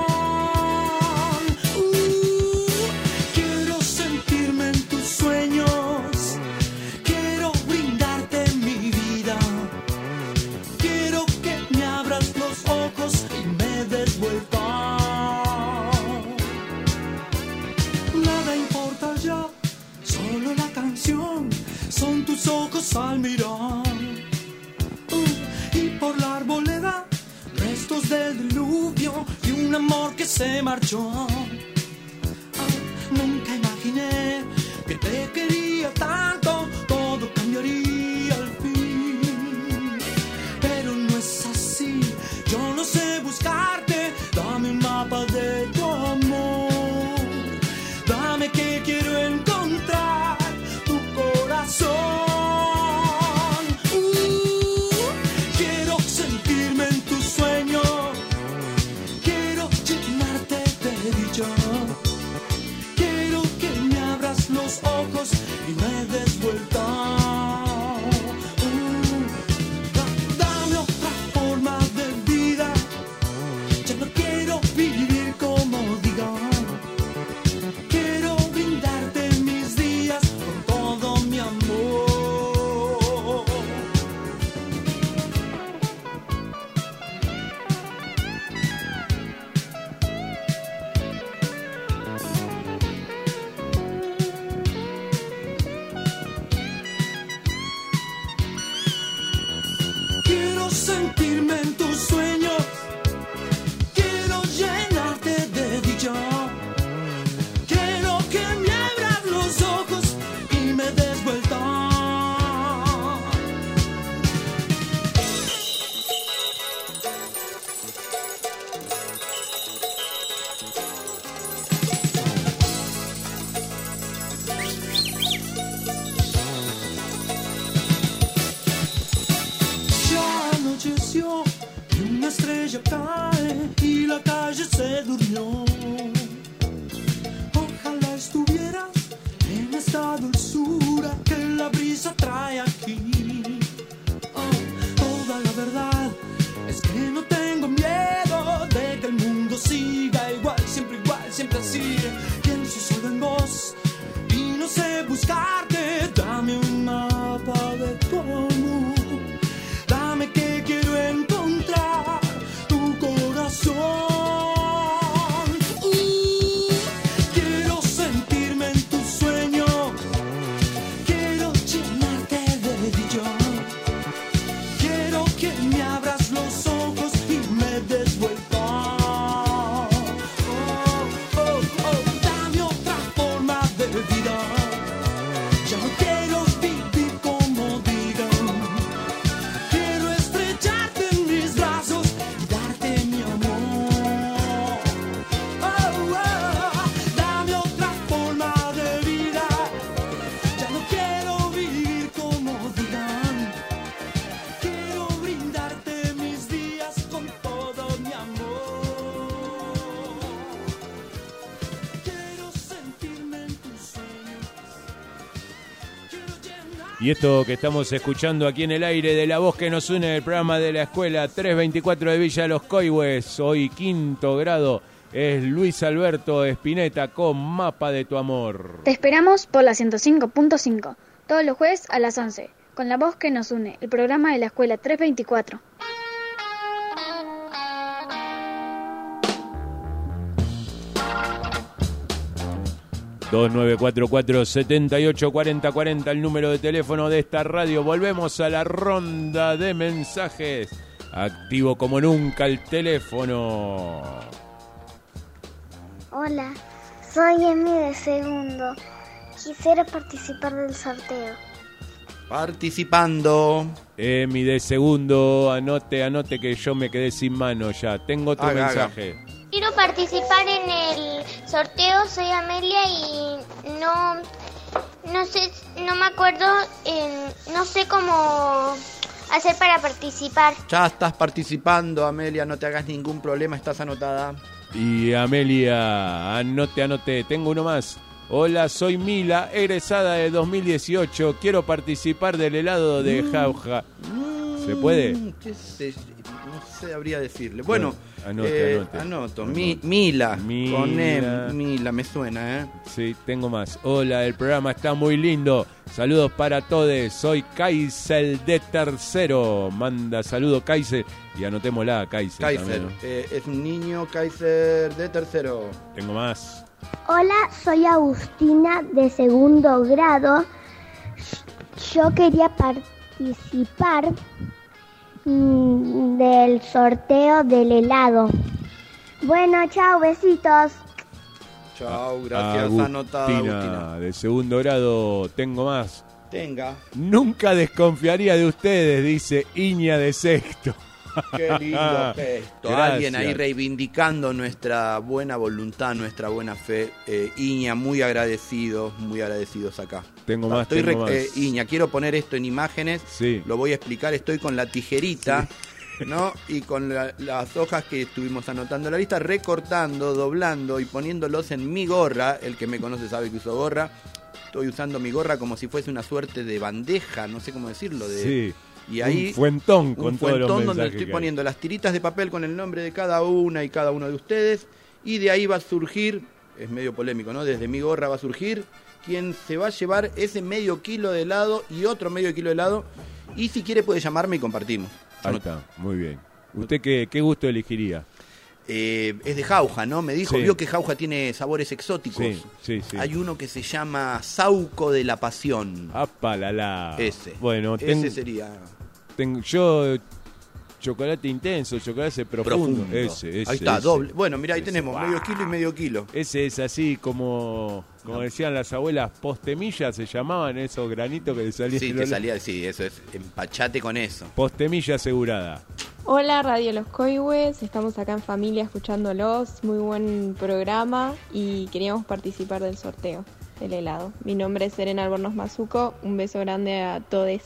Son tus ojos al mirar y por la arboleda restos del diluvio y un amor que se marchó. Nunca imaginé que te quería tanto, todo cambiaría al fin, pero no es así. Yo no sé buscarte, dame un mapa de tu amor, dame que quiero encontrar tu corazón. Quiero sentirme en tus sueños, quiero llenarte de dicha, quiero que me abras los ojos y me des vuelta. Dame otra forma de vida, ya no quiero vivir como digan. Quiero brindarte mis días con todo mi amor. Quiero sentirme en tus sueños, quiero llenarte de dicha, quiero que me abras los ojos y me des vuelta. Ya anocheció y una estrella cae y la calle se durmió. Ojalá estuvieras en esta dulzura que la brisa trae aquí. Toda la verdad es que no tengo miedo de que el mundo siga igual, siempre así. Pienso solo en vos y no sé buscarte, dame un mapa de tu amor, dame que quiero encontrar tu corazón. Quiero sentirme en tus sueños, quiero llenarte de dicha, quiero que me abras los ojos y me des vuelta. Dame otra forma de vida, ya no quiero vivir como digan. Quiero estrecharte en mis brazos y darte mi amor. Dame otra forma de vida, ya no quiero vivir como digan. Quiero brindarte mis días con todo mi amor. Quiero sentirme en tus sueños, quiero llenar. Y esto que estamos escuchando aquí en el aire de la voz que nos une, el programa de la escuela 324 de Villa Los Coihues, hoy 5º grado, es Luis Alberto Spinetta con Mapa de tu Amor. Te esperamos por la 105.5, todos los jueves a las 11. con la voz que nos une, el programa de la escuela 324. ...2944-784040... el número de teléfono de esta radio. Volvemos a la ronda de mensajes. Activo como nunca el teléfono. Hola, soy Emi de segundo. Quisiera participar del sorteo. Participando. Emi de segundo, anote que yo me quedé sin mano ya. Tengo otro mensaje. Quiero participar en el sorteo, soy Amelia y no sé, no me acuerdo, no sé cómo hacer para participar. Ya estás participando, Amelia, no te hagas ningún problema, estás anotada. Y Amelia, anote, tengo uno más. Hola, soy Mila, egresada de 2018. Quiero participar del helado de Jauja. ¿Se puede? No sabría decirle. Bueno, anoto. Mila, con M, Mila, me suena, ¿eh? Sí, tengo más. Hola, el programa está muy lindo. Saludos para todos. Soy Kaisel de tercero. Manda saludos, Kaisel. Y anotémosla, Kaisel. Kaisel, ¿no? Es un niño Kaiser de tercero. Tengo más. Hola, soy Agustina de segundo grado. Yo quería participar del sorteo del helado. Bueno, chao, besitos. Chao, gracias, anotada, Agustina. De segundo grado, tengo más. Tenga. Nunca desconfiaría de ustedes, dice Iña de sexto. Qué lindo gesto. Gracias. Alguien ahí reivindicando nuestra buena voluntad, nuestra buena fe. Iña, muy agradecidos acá. Tengo más. Iña, quiero poner esto en imágenes. Sí. Lo voy a explicar. Estoy con la tijerita, sí, ¿no? Y con las hojas que estuvimos anotando en la lista, recortando, doblando y poniéndolos en mi gorra. El que me conoce sabe que uso gorra. Estoy usando mi gorra como si fuese una suerte de bandeja, no sé cómo decirlo. Sí. Y ahí, un fuentón con todos los mensajes donde estoy poniendo las tiritas de papel con el nombre de cada una y cada uno de ustedes, y de ahí va a surgir, es medio polémico, ¿no? Desde mi gorra va a surgir quien se va a llevar ese medio kilo de helado y otro medio kilo de helado, y si quiere puede llamarme y compartimos. Ahí está, muy bien. ¿Usted qué gusto elegiría? Es de jauja, ¿no? Me dijo, sí, vio que jauja tiene sabores exóticos. Sí. Hay uno que se llama Sauco de la Pasión. ¡Apalala! Ese. Bueno, ese sería. Yo chocolate intenso, chocolate profundo. Ese. Ahí está, ese. doble. Bueno, mira, ahí tenemos wow, medio kilo y medio kilo. Ese es así como decían las abuelas, postemillas se llamaban esos granitos que le salían. Sí, te salía, sí, eso es, empachate con eso. Postemilla asegurada. Hola Radio Los Coihues, estamos acá en familia escuchándolos, muy buen programa y queríamos participar del sorteo del helado. Mi nombre es Serena Albornoz Mazuco, un beso grande a todos.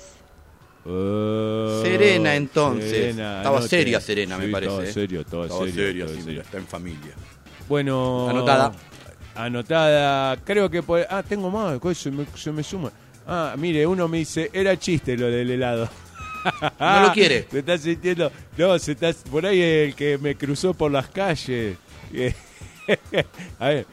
Serena, entonces. Serena, estaba seria Serena, sí, me parece. Estaba serio. Sí, mira, está en familia. Bueno, anotada. Creo que tengo más, se me suma. Mire, uno me dice, era chiste lo del helado. No lo quiere. Se está sintiendo. No, por ahí el que me cruzó por las calles. A ver.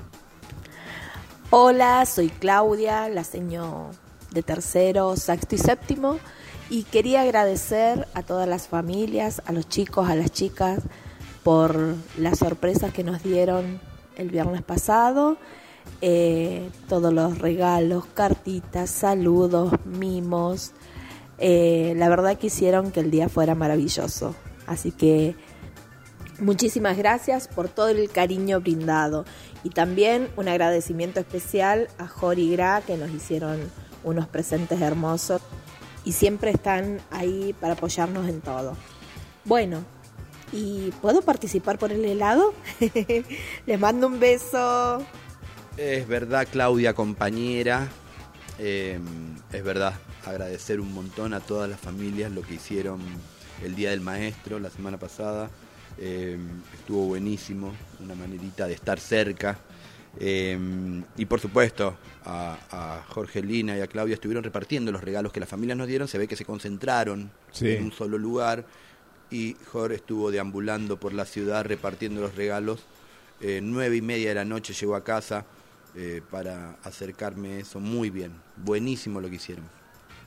Hola, soy Claudia, la seño de tercero, sexto y séptimo, y quería agradecer a todas las familias, a los chicos, a las chicas, por las sorpresas que nos dieron el viernes pasado, todos los regalos, cartitas, saludos, mimos. La verdad que hicieron que el día fuera maravilloso, así que muchísimas gracias por todo el cariño brindado, y también un agradecimiento especial a Jori y Gra, que nos hicieron unos presentes hermosos y siempre están ahí para apoyarnos en todo. Bueno, ¿y puedo participar por el helado? Les mando un beso. Es verdad, Claudia, compañera, es verdad. Agradecer un montón a todas las familias lo que hicieron el Día del Maestro la semana pasada. Estuvo buenísimo, una manerita de estar cerca. Y por supuesto a Jorgelina y a Claudia estuvieron repartiendo los regalos que las familias nos dieron. Se ve que se concentraron en un solo lugar, y Jorge estuvo deambulando por la ciudad repartiendo los regalos. 9:30 de la noche llegó a casa para acercarme eso. Muy bien, buenísimo lo que hicieron.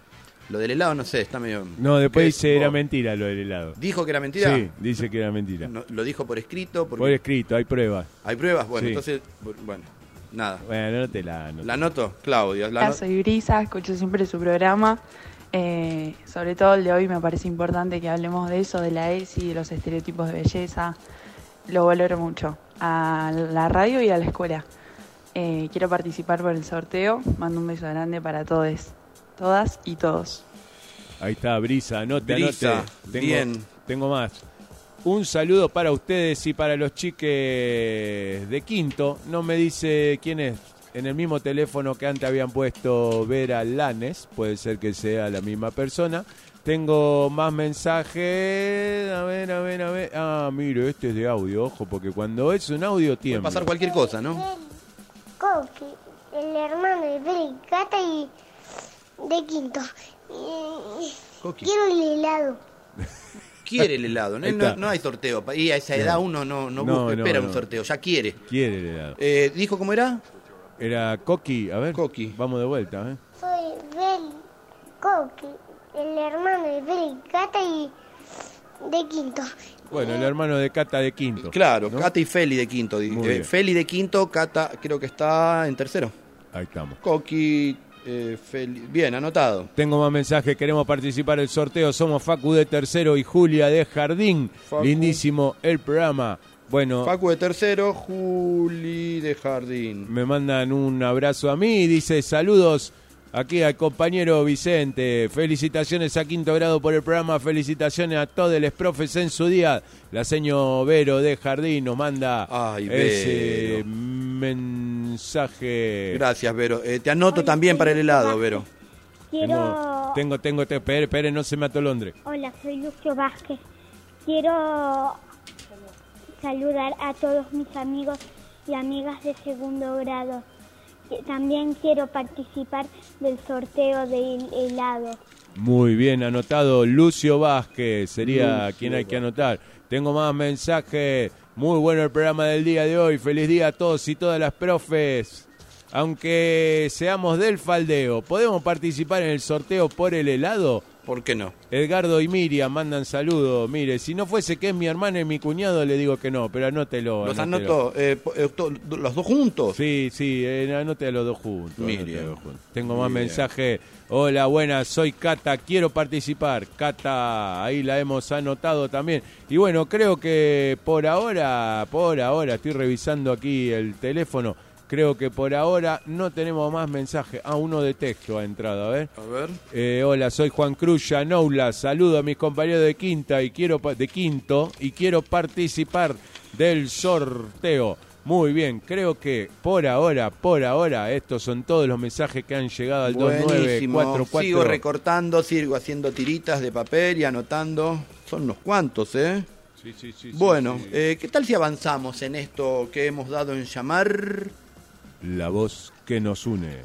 Lo del helado no sé, está medio... No, después dice ¿Qué? era mentira lo del helado. ¿Dijo que era mentira? Sí, dice que era mentira. No, ¿lo dijo por escrito? Por escrito, hay pruebas. ¿Hay pruebas? Bueno, Sí. entonces, bueno, nada. Bueno, no te la anoto. ¿La anoto? Claudia. Hola, soy Brisa, escucho siempre su programa. Sobre todo el de hoy me parece importante que hablemos de eso, de la ESI, de los estereotipos de belleza. Lo valoro mucho. A la radio y a la escuela. Quiero participar por el sorteo. Mando un beso grande para todos, todas y todos. Ahí está, Brisa, anote. bien. Tengo más. Un saludo para ustedes y para los chiques de quinto. No me dice quién es. En el mismo teléfono que antes habían puesto Vera Lanes. Puede ser que sea la misma persona. Tengo más mensajes. A ver. Ah, mire, este es de audio, ojo, porque cuando es un audio tiembla. Puede pasar cualquier cosa, ¿no? Coqui, el hermano de Beli, Cata y de quinto. Coqui. Quiero el helado. Quiere el helado, no hay sorteo. Y a esa edad uno no espera un sorteo, ya quiere. Quiere el helado. ¿Dijo cómo era? Era Coqui, a ver. Coqui. Vamos de vuelta, ¿eh? Soy Beli, Coqui, el hermano de Beli, Cata y de quinto. Bueno, el hermano de Cata de quinto. Claro, ¿no? Cata y Feli de quinto. Muy bien. Feli de quinto, Cata creo que está en tercero. Ahí estamos. Coqui, Feli. Bien, anotado. Tengo más mensajes, queremos participar del sorteo. Somos Facu de tercero y Julia de jardín. Facu. Lindísimo el programa. Bueno, Facu de tercero, Juli de jardín. me mandan un abrazo a mí y dice saludos aquí al compañero Vicente. Felicitaciones a quinto grado por el programa. Felicitaciones a todos los profes en su día. La señor Vero de jardín nos manda ese Vero. mensaje. Gracias, Vero. Te anoto también para el helado, Vero. Quiero... Espere, no se me atolondre. Hola, soy Lucio Vázquez. Quiero saludar a todos mis amigos y amigas de segundo grado. También quiero participar del sorteo del helado. Muy bien, anotado Lucio Vázquez, sería Lucio quien hay que anotar. Tengo más mensajes, muy bueno el programa del día de hoy, feliz día a todos y todas las profes. Aunque seamos del faldeo, ¿podemos participar en el sorteo por el helado? ¿Por qué no? Edgardo y Miriam mandan saludos. Mire, si no fuese que es mi hermana y mi cuñado, le digo que no, pero anótelo. ¿Los anótelo. anotó los dos juntos? Sí, anote a los dos juntos. Miriam. Anote a los dos juntos. Tengo más mensajes. Hola, buenas, soy Cata, quiero participar. Cata, ahí la hemos anotado también. Y bueno, creo que por ahora, estoy revisando aquí el teléfono. Creo que por ahora no tenemos más mensajes. Uno de texto ha entrado, a ver. A ver. Hola, soy Juan Cruz Llanoula. Saludo a mis compañeros de quinto y quiero participar del sorteo. Muy bien, creo que por ahora, estos son todos los mensajes que han llegado al 2944. Sigo recortando, sigo haciendo tiritas de papel y anotando. Son unos cuantos, ¿eh? Sí. Bueno, sí. ¿qué tal si avanzamos en esto que hemos dado en llamar? La voz que nos une.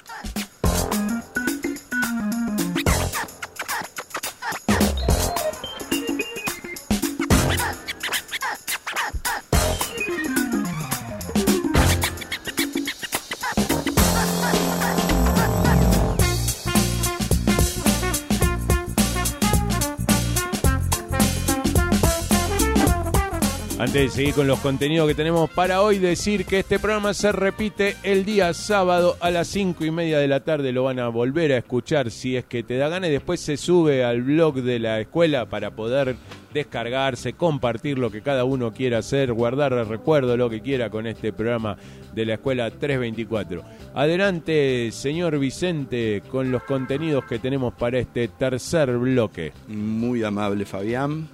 Antes de seguir con los contenidos que tenemos para hoy, decir que este programa se repite el día sábado a las 5:30 de la tarde. Lo van a volver a escuchar si es que te da gana y después se sube al blog de la escuela para poder descargarse, compartir lo que cada uno quiera hacer, guardar el recuerdo, lo que quiera con este programa de la escuela 324. Adelante, señor Vicente, con los contenidos que tenemos para este tercer bloque. Muy amable, Fabián.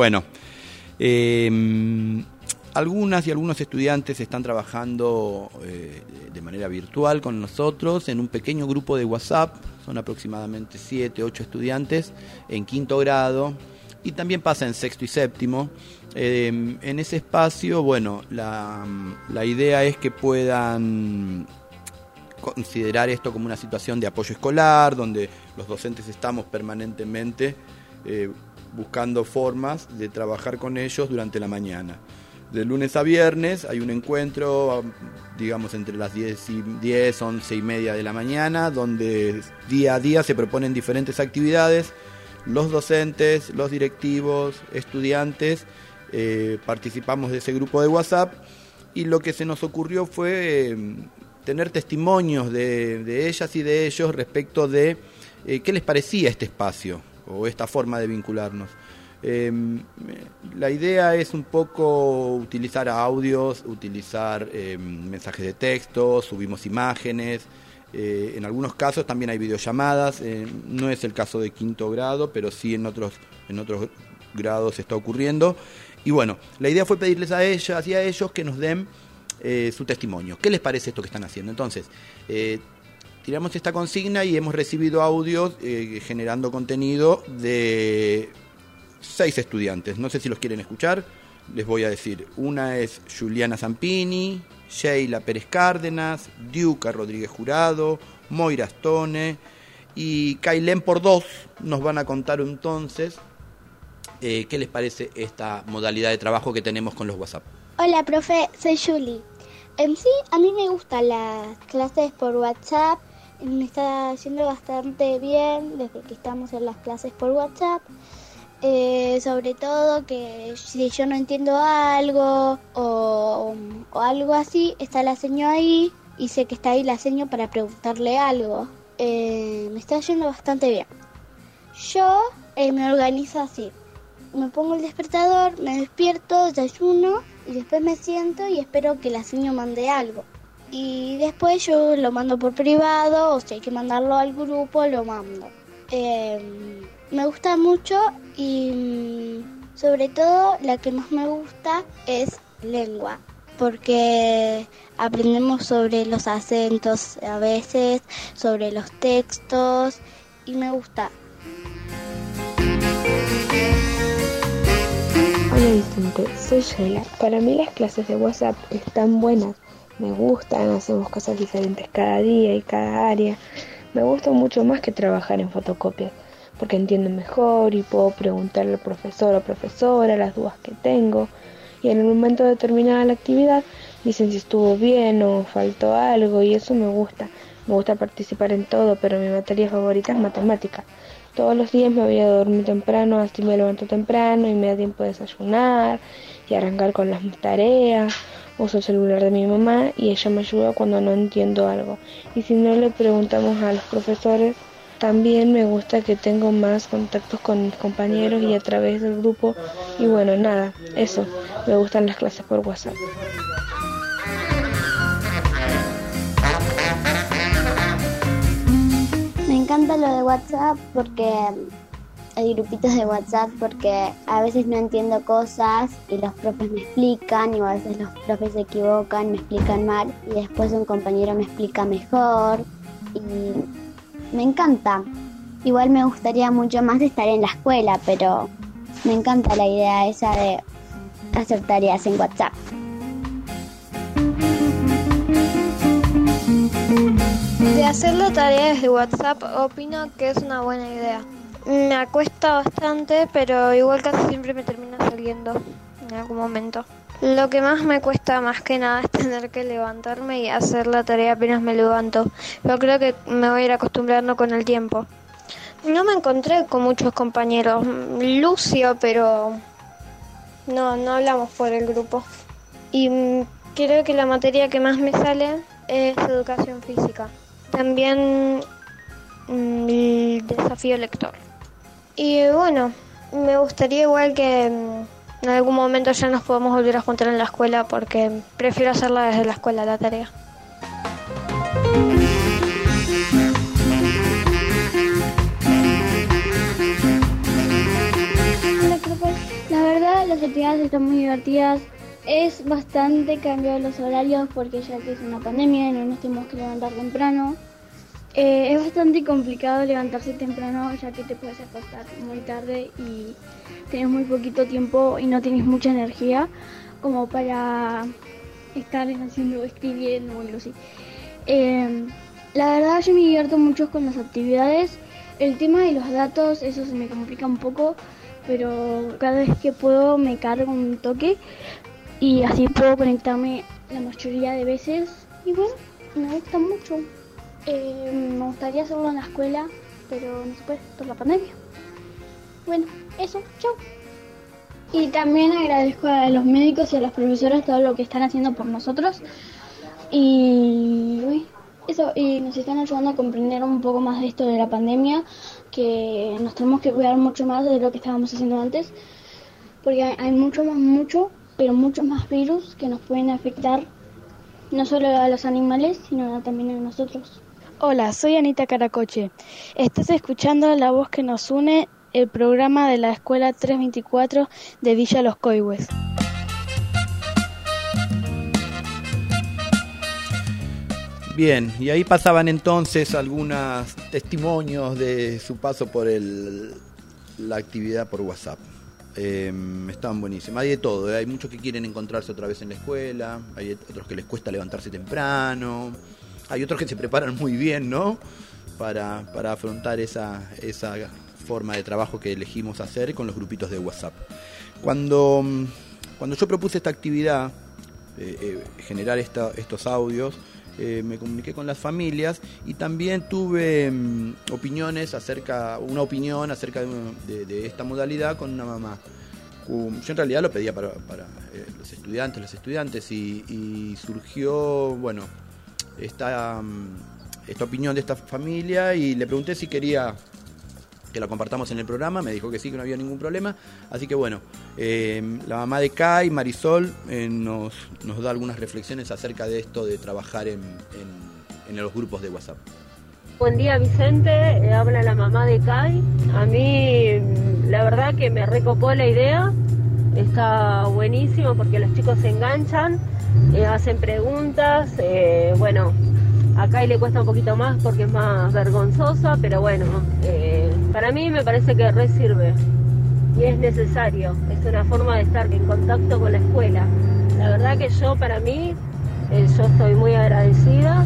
Algunas y algunos estudiantes están trabajando de manera virtual con nosotros en un pequeño grupo de WhatsApp. Son aproximadamente 7, 8 estudiantes en quinto grado y también pasa en sexto y séptimo. En ese espacio, la idea es que puedan considerar esto como una situación de apoyo escolar, donde los docentes estamos permanentemente buscando formas de trabajar con ellos durante la mañana. De lunes a viernes hay un encuentro, digamos, entre las 10, 11 y media de la mañana, donde día a día se proponen diferentes actividades. Los docentes, los directivos, estudiantes, participamos de ese grupo de WhatsApp, y lo que se nos ocurrió fue tener testimonios de ellas y de ellos respecto de qué les parecía este espacio o esta forma de vincularnos. La idea es un poco utilizar audios, utilizar mensajes de texto, subimos imágenes, en algunos casos también hay videollamadas, no es el caso de quinto grado, pero sí en otros grados está ocurriendo. Y bueno, la idea fue pedirles a ellas y a ellos que nos den su testimonio. ¿Qué les parece esto que están haciendo? Entonces, tiramos esta consigna y hemos recibido audios generando contenido de 6 estudiantes. No sé si los quieren escuchar. Les voy a decir. Una es Juliana Zampini, Sheila Pérez Cárdenas, Diuca Rodríguez Jurado, Moira Stone y Kailén por 2 nos van a contar entonces qué les parece esta modalidad de trabajo que tenemos con los WhatsApp. Hola, profe, soy Julie. Sí, a mí me gustan las clases por WhatsApp. Me está yendo bastante bien desde que estamos en las clases por WhatsApp. Sobre todo que si yo no entiendo algo o algo así, está la seño ahí y sé que está ahí la seño para preguntarle algo. Me está yendo bastante bien. Yo me organizo así. Me pongo el despertador, me despierto, desayuno y después me siento y espero que la seño mande algo. Y después yo lo mando por privado, o si hay que mandarlo al grupo, lo mando. Me gusta mucho y sobre todo la que más me gusta es lengua, porque aprendemos sobre los acentos a veces, sobre los textos y me gusta. Hola Vicente, soy Sheila. Para mí las clases de WhatsApp están buenas, me gustan, hacemos cosas diferentes cada día y cada área. Me gusta mucho más que trabajar en fotocopias, porque entiendo mejor y puedo preguntarle al profesor o profesora las dudas que tengo. Y en el momento de terminar la actividad dicen si estuvo bien o faltó algo y eso me gusta. Me gusta participar en todo, pero mi materia favorita es matemática. Todos los días me voy a dormir temprano, así me levanto temprano y me da tiempo de desayunar y arrancar con las tareas. Uso el celular de mi mamá y ella me ayuda cuando no entiendo algo. Y si no, le preguntamos a los profesores. También me gusta que tengo más contactos con mis compañeros y a través del grupo. Y bueno, nada, eso. Me gustan las clases por WhatsApp. Me encanta lo de WhatsApp porque hay grupitos de WhatsApp porque a veces no entiendo cosas y los profes me explican y a veces los profes se equivocan, me explican mal y después un compañero me explica mejor y me encanta. Igual me gustaría mucho más estar en la escuela, pero me encanta la idea esa de hacer tareas en WhatsApp. De hacer la tarea desde WhatsApp opino que es una buena idea. Me acuesta bastante, pero igual casi siempre me termina saliendo en algún momento. Lo que más me cuesta más que nada es tener que levantarme y hacer la tarea apenas me levanto. Pero creo que me voy a ir acostumbrando con el tiempo. No me encontré con muchos compañeros. Lucio, pero no hablamos por el grupo. Y creo que la materia que más me sale es educación física. También el desafío lector. Y bueno, me gustaría igual que en algún momento ya nos podamos volver a juntar en la escuela porque prefiero hacerla desde la escuela, la tarea. Hola, profe. La verdad, las actividades están muy divertidas. Es bastante cambiado los horarios porque ya que es una pandemia y no nos tenemos que levantar temprano. Es bastante complicado levantarse temprano ya que te puedes acostar muy tarde y tienes muy poquito tiempo y no tienes mucha energía como para estar escribiendo o algo así. La verdad yo me divierto mucho con las actividades. El tema de los datos, eso se me complica un poco, pero cada vez que puedo me cargo un toque. y así puedo conectarme la mayoría de veces. Y bueno, me gusta mucho. Me gustaría hacerlo en la escuela, pero no se puede por la pandemia. Bueno, eso, chau. Y también agradezco a los médicos y a los profesores todo lo que están haciendo por nosotros. Y eso, y nos están ayudando a comprender un poco más de esto de la pandemia, que nos tenemos que cuidar mucho más de lo que estábamos haciendo antes, porque hay muchos más virus que nos pueden afectar, no solo a los animales, sino también a nosotros. Hola, soy Anita Caracoche. Estás escuchando La Voz que nos une, el programa de la Escuela 324 de Villa Los Coihues. Bien, y ahí pasaban entonces algunos testimonios de su paso por la actividad por WhatsApp. Estaban buenísimos, hay de todo, hay muchos que quieren encontrarse otra vez en la escuela, hay otros que les cuesta levantarse temprano, hay otros que se preparan muy bien, ¿no? Para afrontar esa forma de trabajo que elegimos hacer con los grupitos de WhatsApp. Cuando yo propuse esta actividad, generar estos audios, me comuniqué con las familias y también tuve una opinión acerca de esta modalidad con una mamá. Yo en realidad lo pedía para los estudiantes y surgió, bueno, esta opinión de esta familia y le pregunté si quería que la compartamos en el programa. Me dijo que sí, que no había ningún problema. Así que bueno, la mamá de Kai, Marisol, nos da algunas reflexiones acerca de esto de trabajar en los grupos de WhatsApp. Buen día, Vicente, habla la mamá de Kai. A mí la verdad que me recopó la idea, está buenísimo porque los chicos se enganchan, hacen preguntas, bueno, a Kai le cuesta un poquito más porque es más vergonzosa, pero bueno, para mí me parece que re sirve y es necesario, es una forma de estar en contacto con la escuela. La verdad que para mí, yo estoy muy agradecida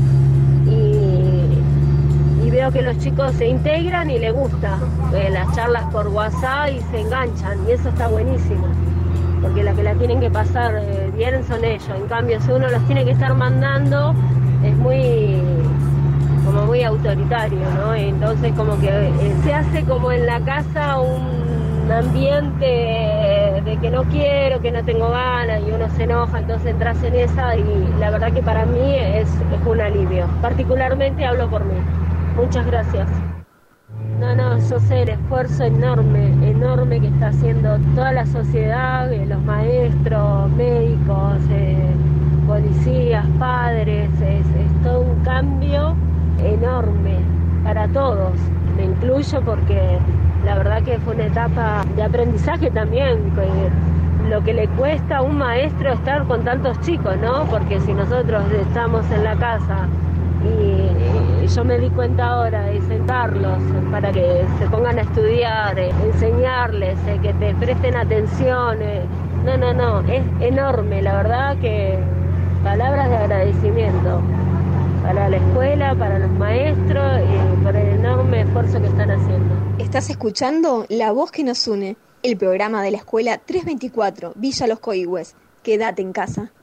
y veo que los chicos se integran y les gusta las charlas por WhatsApp y se enganchan y eso está buenísimo, porque las que la tienen que pasar bien son ellos. En cambio, si uno los tiene que estar mandando, es muy autoritario, ¿no? Entonces como que se hace como en la casa un ambiente de que no quiero, que no tengo ganas y uno se enoja, entonces entras en esa y la verdad que para mí es un alivio. Particularmente hablo por mí. Muchas gracias. No, yo sé el esfuerzo enorme que está haciendo toda la sociedad, los maestros, médicos, policías, padres, es todo un cambio enorme para todos. Me incluyo porque la verdad que fue una etapa de aprendizaje también, lo que le cuesta a un maestro estar con tantos chicos, ¿no? Porque si nosotros estamos en la casa y yo me di cuenta ahora de sentarlos para que se pongan a estudiar, enseñarles, que te presten atención, no, es enorme, la verdad que palabras de agradecimiento para la escuela, para los maestros y por el enorme esfuerzo que están haciendo. Estás escuchando La Voz que nos une, el programa de la Escuela 324, Villa Los Coihues. Quédate en casa.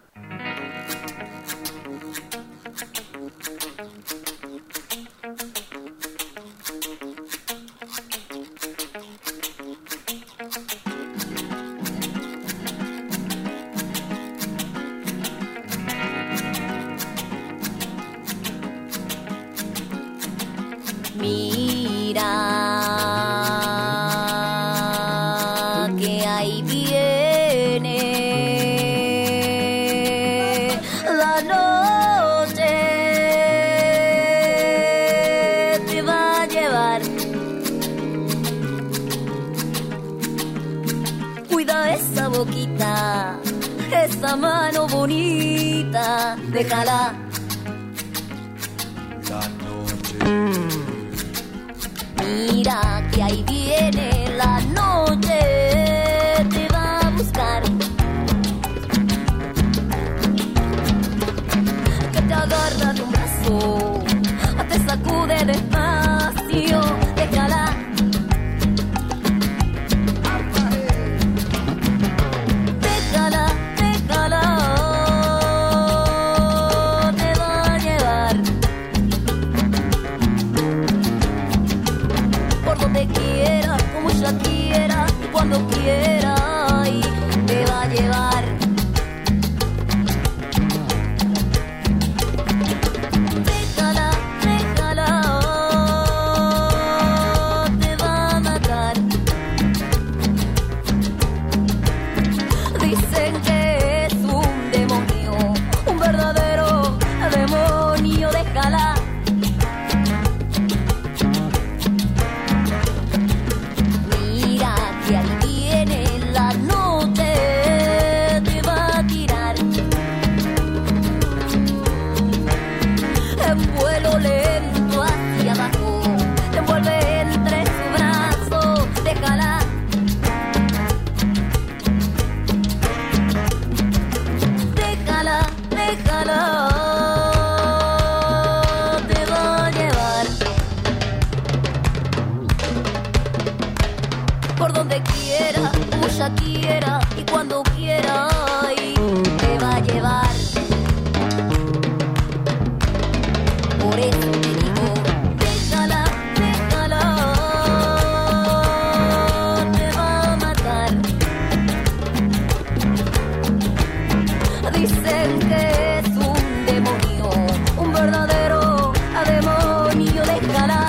Mira que ahí viene la noche, te va a llevar. Cuida esa boquita, esa mano bonita, déjala. Mira que ahí viene la noche, te va a buscar. Que te agarra de un brazo, te sacude despacio, déjala. Déjala, cuando quiera y te va a llevar. Déjala, déjala, te va a matar. Dicen que es un demonio, un verdadero demonio, déjala. Mira que ahí viene la noche, te va a tirar en vuelo lento hacia abajo, te envuelve entre sus brazos, déjala. Déjala, déjala, te va a llevar por donde quiera, como ella quiera y cuando quiera y te va a llevar. Por eso te digo, déjala, déjala, te va a matar. Dicen que es un demonio, un verdadero demonio, déjala.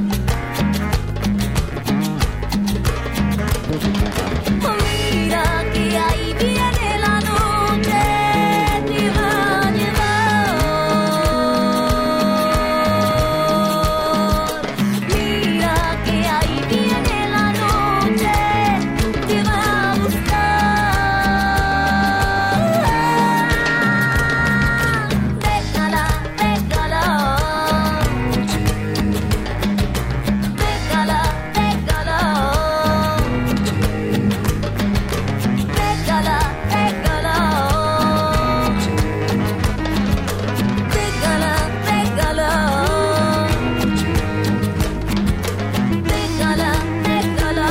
Mira que ahí viene la noche, te va a llevar. Mira que ahí viene la noche, te va a buscar. Déjala, déjala, déjala, déjala. Déjala, déjala, déjala, déjala, déjala,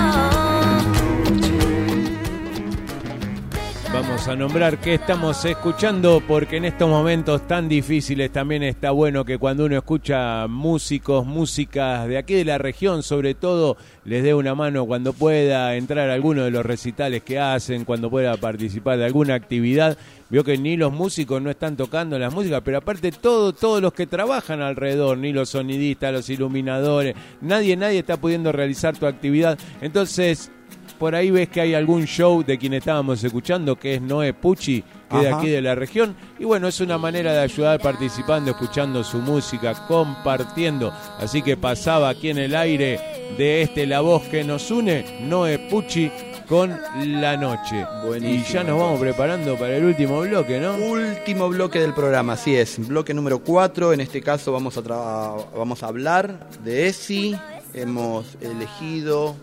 déjala. Vamos a nombrar qué estamos escuchando, porque en estos momentos tan difíciles también está bueno que cuando uno escucha músicas de aquí de la región, sobre todo, les dé una mano cuando pueda entrar a alguno de los recitales que hacen, cuando pueda participar de alguna actividad. Veo que ni los músicos no están tocando las músicas, pero aparte todos los que trabajan alrededor, ni los sonidistas, los iluminadores, nadie está pudiendo realizar tu actividad. Entonces, por ahí ves que hay algún show de quien estábamos escuchando, que es Noé Pucci, que es de aquí de la región. Y bueno, es una manera de ayudar participando, escuchando su música, compartiendo. Así que pasaba aquí en el aire de La Voz que nos une, Noé Pucci con La Noche. Buenísimo. Y ya nos vamos preparando para el último bloque, ¿no? Último bloque del programa, así es. Bloque número 4. En este caso vamos a hablar de ESI. Hemos elegido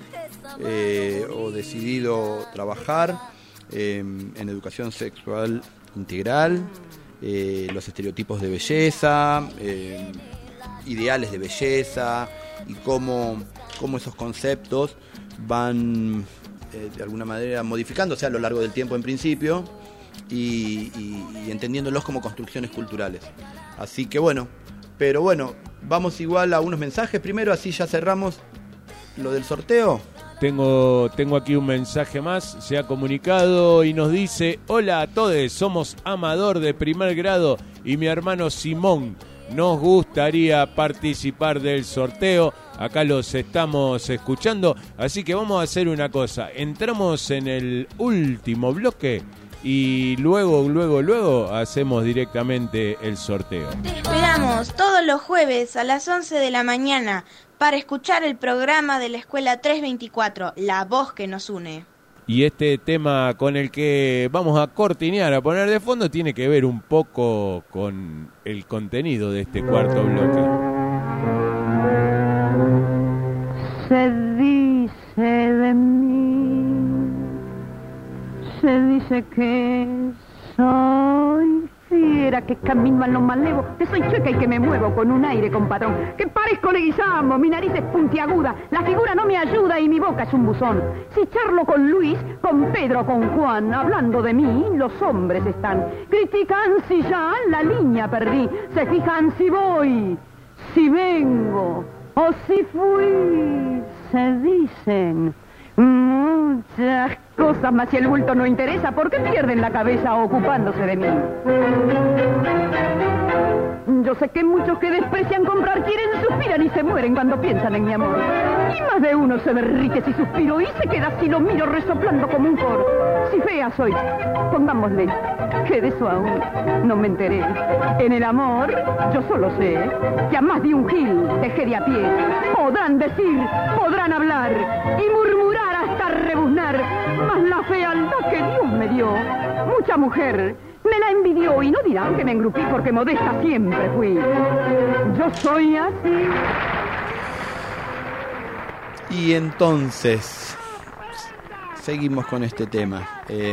o decidido trabajar en educación sexual integral, los estereotipos de belleza, ideales de belleza y cómo esos conceptos van de alguna manera modificándose a lo largo del tiempo en principio y entendiéndolos como construcciones culturales. Así que bueno, vamos igual a unos mensajes primero, así ya cerramos lo del sorteo. Tengo aquí un mensaje más, se ha comunicado y nos dice: hola a todos, somos Amador de primer grado y mi hermano Simón. Nos gustaría participar del sorteo. Acá los estamos escuchando, así que vamos a hacer una cosa. Entramos en el último bloque y luego hacemos directamente el sorteo. Te esperamos todos los jueves a las 11 de la mañana para escuchar el programa de la Escuela 324, La Voz que nos une. Y este tema con el que vamos a cortinear, a poner de fondo, tiene que ver un poco con el contenido de este cuarto bloque. Se dice de mí, se dice que soy fiera, que camino a lo malevo, que soy chueca y que me muevo con un aire compadrón, que parezco Leguizamo, mi nariz es puntiaguda, la figura no me ayuda y mi boca es un buzón. Si charlo con Luis, con Pedro, con Juan, hablando de mí, los hombres están. Critican si ya la línea perdí, se fijan si voy, si vengo o si fui, se dicen muy muchas cosas, mas si el bulto no interesa, ¿por qué pierden la cabeza ocupándose de mí? Yo sé que muchos que desprecian comprar quieren, suspiran y se mueren cuando piensan en mi amor. Y más de uno se derrite si suspiro y se queda si lo miro resoplando como un coro. Si fea soy, pongámosle, que de eso aún no me enteré. En el amor, yo solo sé que a más de un gil dejé de a pie. Podrán decir, podrán hablar y murmurar hasta rebuznar, mas la fealdad que Dios me dio, mucha mujer me la envidió y no dirán que me engrupí porque modesta siempre fui. Yo soy así. Y entonces, seguimos con este tema.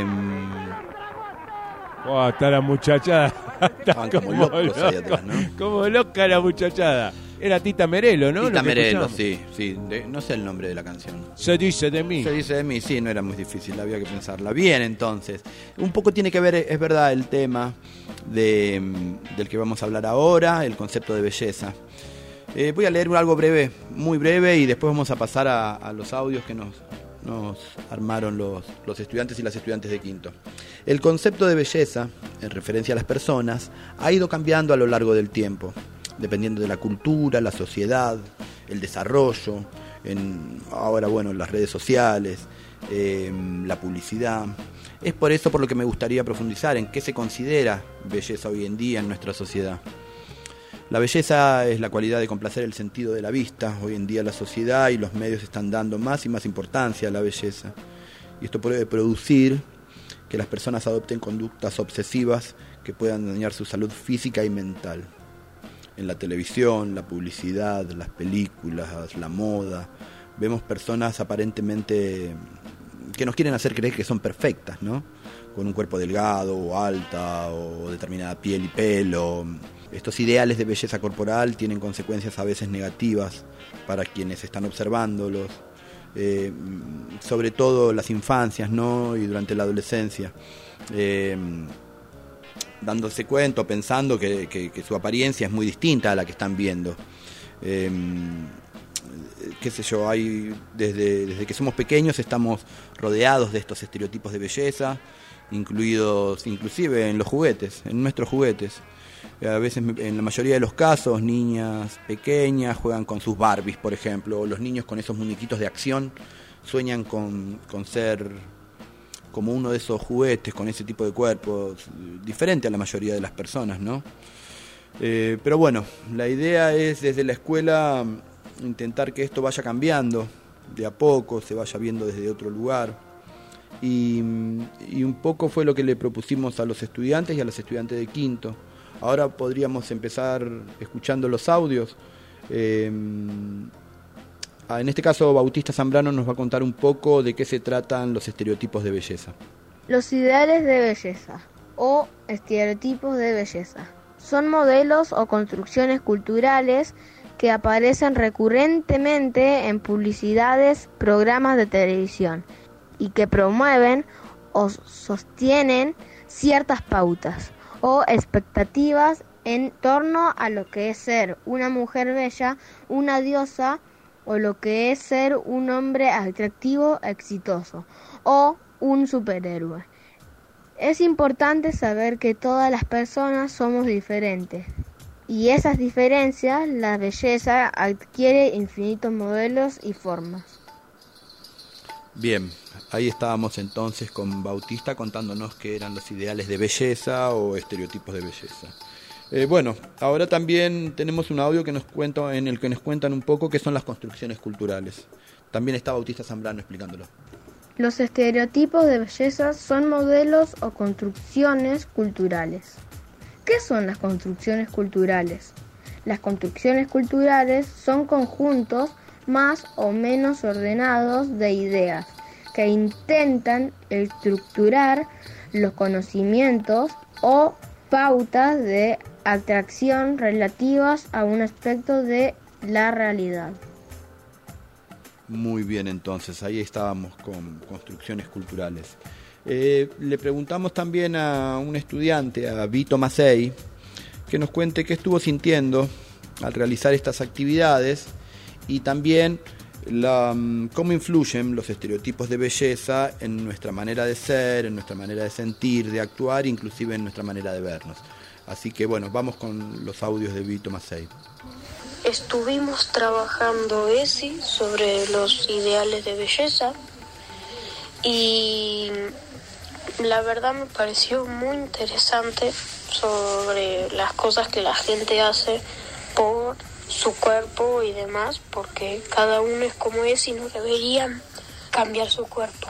Está la muchachada. Está como locos ahí atrás, ¿no? Como loca la muchachada. Era Tita Merelo, ¿no? Tita Merelo, sí. No sé el nombre de la canción. Se dice de mí. Se dice de mí, sí, no era muy difícil, había que pensarla. Bien, entonces. Un poco tiene que ver, es verdad, el tema del que vamos a hablar ahora, el concepto de belleza. Voy a leer algo breve, muy breve, y después vamos a pasar a los audios que nos armaron los estudiantes y las estudiantes de quinto. El concepto de belleza, en referencia a las personas, ha ido cambiando a lo largo del tiempo, dependiendo de la cultura, la sociedad, el desarrollo, ahora las redes sociales, la publicidad. Es por eso por lo que me gustaría profundizar en qué se considera belleza hoy en día en nuestra sociedad. La belleza es la cualidad de complacer el sentido de la vista. Hoy en día la sociedad y los medios están dando más y más importancia a la belleza. Y esto puede producir que las personas adopten conductas obsesivas que puedan dañar su salud física y mental. En la televisión, la publicidad, las películas, la moda, vemos personas aparentemente que nos quieren hacer creer que son perfectas, ¿no? Con un cuerpo delgado o alta o determinada piel y pelo. Estos ideales de belleza corporal tienen consecuencias a veces negativas para quienes están observándolos, sobre todo las infancias, ¿no? Y durante la adolescencia, dándose cuenta, pensando que su apariencia es muy distinta a la que están viendo. Qué sé yo, desde que somos pequeños estamos rodeados de estos estereotipos de belleza, incluidos inclusive en los juguetes, en nuestros juguetes. A veces, en la mayoría de los casos, niñas pequeñas juegan con sus Barbies, por ejemplo, o los niños con esos muñequitos de acción sueñan con ser como uno de esos juguetes, con ese tipo de cuerpos, diferente a la mayoría de las personas, ¿no? Pero bueno, la idea es desde la escuela intentar que esto vaya cambiando, de a poco, se vaya viendo desde otro lugar. Y un poco fue lo que le propusimos a los estudiantes y a las estudiantes de quinto. Ahora podríamos empezar escuchando los audios. En este caso, Bautista Zambrano nos va a contar un poco de qué se tratan los estereotipos de belleza. Los ideales de belleza o estereotipos de belleza son modelos o construcciones culturales que aparecen recurrentemente en publicidades, programas de televisión y que promueven o sostienen ciertas pautas o expectativas en torno a lo que es ser una mujer bella, una diosa, o lo que es ser un hombre atractivo, exitoso, o un superhéroe. Es importante saber que todas las personas somos diferentes, y esas diferencias, la belleza adquiere infinitos modelos y formas. Bien, ahí estábamos entonces con Bautista contándonos qué eran los ideales de belleza o estereotipos de belleza. Ahora también tenemos un audio en el que nos cuentan un poco qué son las construcciones culturales. También está Bautista Zambrano explicándolo. Los estereotipos de belleza son modelos o construcciones culturales. ¿Qué son las construcciones culturales? Las construcciones culturales son conjuntos más o menos ordenados de ideas que intentan estructurar los conocimientos o pautas de atracción relativas a un aspecto de la realidad. Muy bien, entonces, ahí estábamos con construcciones culturales. Le preguntamos también a un estudiante, a Vito Macei, que nos cuente qué estuvo sintiendo al realizar estas actividades y también cómo influyen los estereotipos de belleza en nuestra manera de ser, en nuestra manera de sentir, de actuar, inclusive en nuestra manera de vernos. Así que bueno, vamos con los audios de Vito Massey. Estuvimos trabajando sobre los ideales de belleza y la verdad me pareció muy interesante sobre las cosas que la gente hace por su cuerpo y demás, porque cada uno es como es y no deberían cambiar su cuerpo.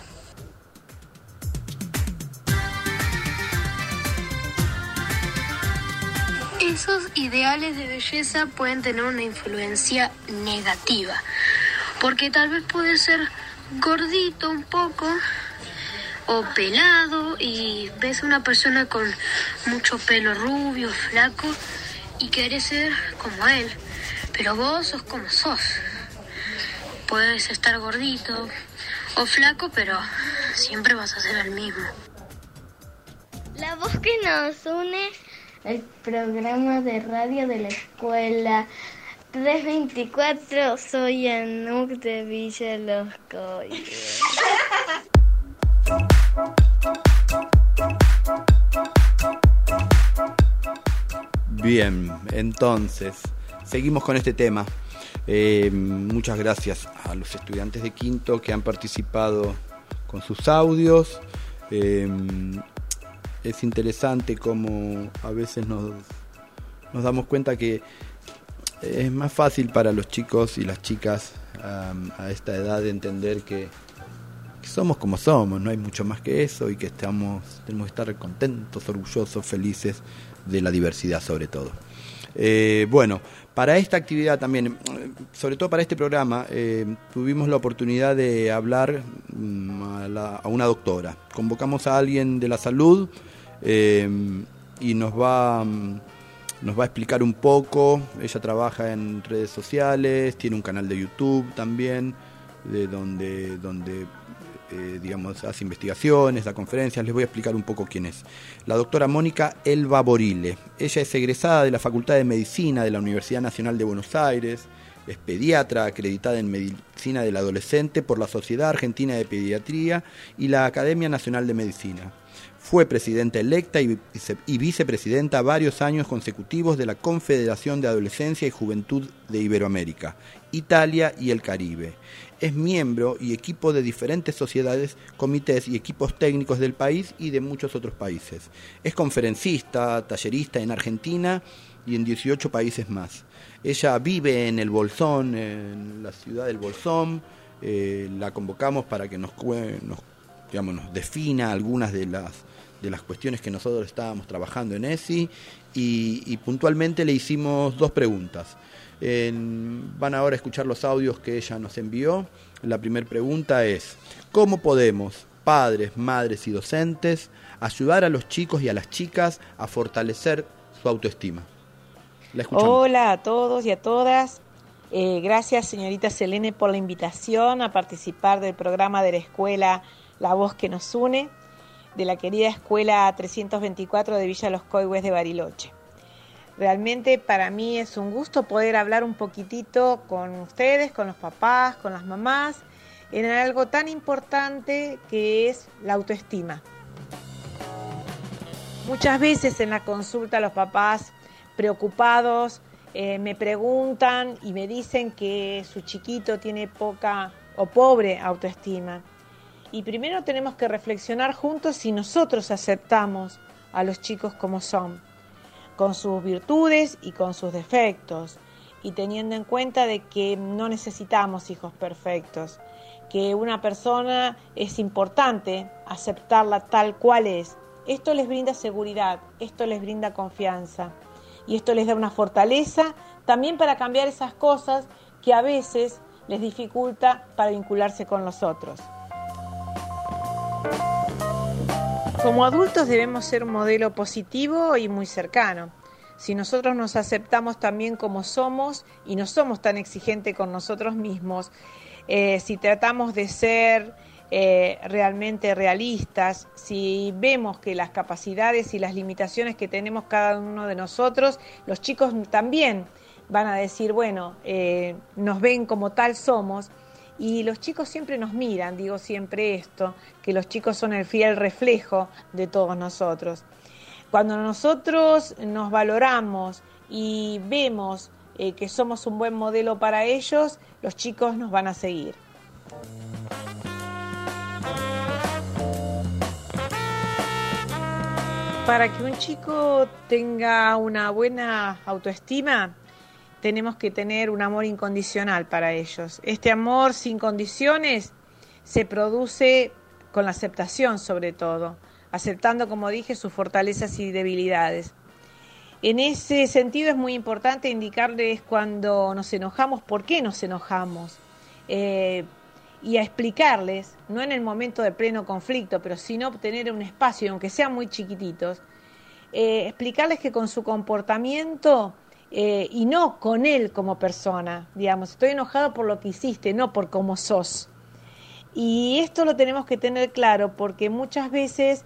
Esos ideales de belleza pueden tener una influencia negativa, porque tal vez puede ser gordito un poco o pelado y ves a una persona con mucho pelo rubio, flaco y querés ser como él, pero vos sos como sos. Puedes estar gordito o flaco, pero siempre vas a ser el mismo. La voz que nos une, el programa de radio de la escuela 324, soy Anuk de Villa Los Coihues. Bien, entonces, seguimos con este tema. Muchas gracias a los estudiantes de quinto que han participado con sus audios. Es interesante cómo a veces nos damos cuenta que es más fácil para los chicos y las chicas a esta edad de entender que somos como somos, no hay mucho más que eso, y que tenemos que estar contentos, orgullosos, felices de la diversidad sobre todo. Bueno, para esta actividad también, sobre todo para este programa, tuvimos la oportunidad de hablar a una doctora. Convocamos a alguien de la salud y nos va a explicar un poco. Ella trabaja en redes sociales, tiene un canal de YouTube también, de donde digamos, hace investigaciones, da conferencias. Les voy a explicar un poco quién es. La doctora Mónica Elba Borile. Ella es egresada de la Facultad de Medicina de la Universidad Nacional de Buenos Aires, es pediatra acreditada en Medicina del Adolescente por la Sociedad Argentina de Pediatría y la Academia Nacional de Medicina. Fue presidenta electa y vicepresidenta varios años consecutivos de la Confederación de Adolescencia y Juventud de Iberoamérica, Italia y el Caribe. Es miembro y equipo de diferentes sociedades, comités y equipos técnicos del país y de muchos otros países. Es conferencista, tallerista en Argentina y en 18 países más. Ella vive en el Bolsón, en la ciudad del Bolsón. La convocamos para que nos defina algunas de las cuestiones que nosotros estábamos trabajando en ESI y puntualmente le hicimos 2 preguntas. Van ahora a escuchar los audios que ella nos envió. La primera pregunta es: ¿cómo podemos, padres, madres y docentes, ayudar a los chicos y a las chicas a fortalecer su autoestima? La escuchamos. Hola a todos y a todas. Gracias, señorita Selene, por la invitación a participar del programa de la escuela La Voz que nos une, de la querida escuela 324 de Villa Los Coihues de Bariloche. Realmente para mí es un gusto poder hablar un poquitito con ustedes, con los papás, con las mamás, en algo tan importante que es la autoestima. Muchas veces en la consulta los papás preocupados me preguntan y me dicen que su chiquito tiene poca o pobre autoestima. Y primero tenemos que reflexionar juntos si nosotros aceptamos a los chicos como son, con sus virtudes y con sus defectos, y teniendo en cuenta de que no necesitamos hijos perfectos, que una persona es importante aceptarla tal cual es. Esto les brinda seguridad, esto les brinda confianza, y esto les da una fortaleza también para cambiar esas cosas que a veces les dificulta para vincularse con los otros. Como adultos debemos ser un modelo positivo y muy cercano. Si nosotros nos aceptamos también como somos y no somos tan exigentes con nosotros mismos, si tratamos de ser realmente realistas, si vemos que las capacidades y las limitaciones que tenemos cada uno de nosotros, los chicos también van a decir, bueno, nos ven como tal somos, Y los chicos siempre nos miran, digo siempre esto, que los chicos son el fiel reflejo de todos nosotros. Cuando nosotros nos valoramos y vemos que somos un buen modelo para ellos, los chicos nos van a seguir. Para que un chico tenga una buena autoestima, tenemos que tener un amor incondicional para ellos. Este amor sin condiciones se produce con la aceptación, sobre todo, aceptando, como dije, sus fortalezas y debilidades. En ese sentido es muy importante indicarles cuando nos enojamos, por qué nos enojamos, y a explicarles, no en el momento de pleno conflicto, pero sino tener un espacio, aunque sean muy chiquititos, explicarles que con su comportamiento y no con él como persona, digamos, estoy enojado por lo que hiciste, no por cómo sos. Y esto lo tenemos que tener claro porque muchas veces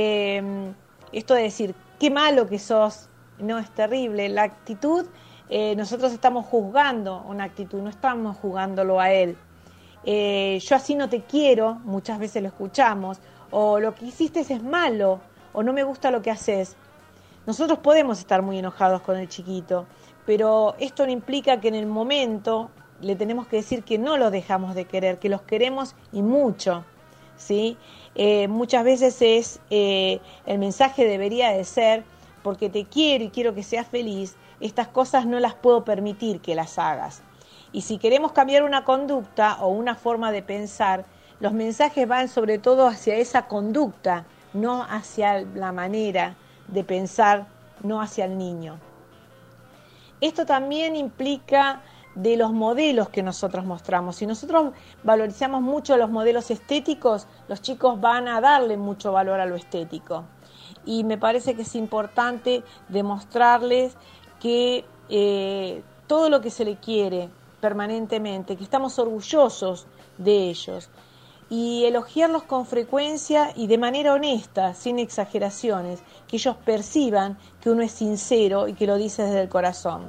esto de decir, qué malo que sos, no es terrible. La actitud, nosotros estamos juzgando una actitud, no estamos juzgándolo a él. Yo así no te quiero, muchas veces lo escuchamos, o lo que hiciste es malo, o no me gusta lo que haces. Nosotros podemos estar muy enojados con el chiquito, pero esto no implica que en el momento le tenemos que decir que no los dejamos de querer, que los queremos y mucho, ¿sí? Muchas veces el mensaje debería de ser, porque te quiero y quiero que seas feliz, estas cosas no las puedo permitir que las hagas. Y si queremos cambiar una conducta o una forma de pensar, los mensajes van sobre todo hacia esa conducta, no hacia la manera de pensar, no hacia el niño. Esto también implica de los modelos que nosotros mostramos. Si nosotros valorizamos mucho los modelos estéticos, los chicos van a darle mucho valor a lo estético. Y me parece que es importante demostrarles que todo lo que se le quiere permanentemente, que estamos orgullosos de ellos, y elogiarlos con frecuencia y de manera honesta, sin exageraciones, que ellos perciban que uno es sincero y que lo dice desde el corazón.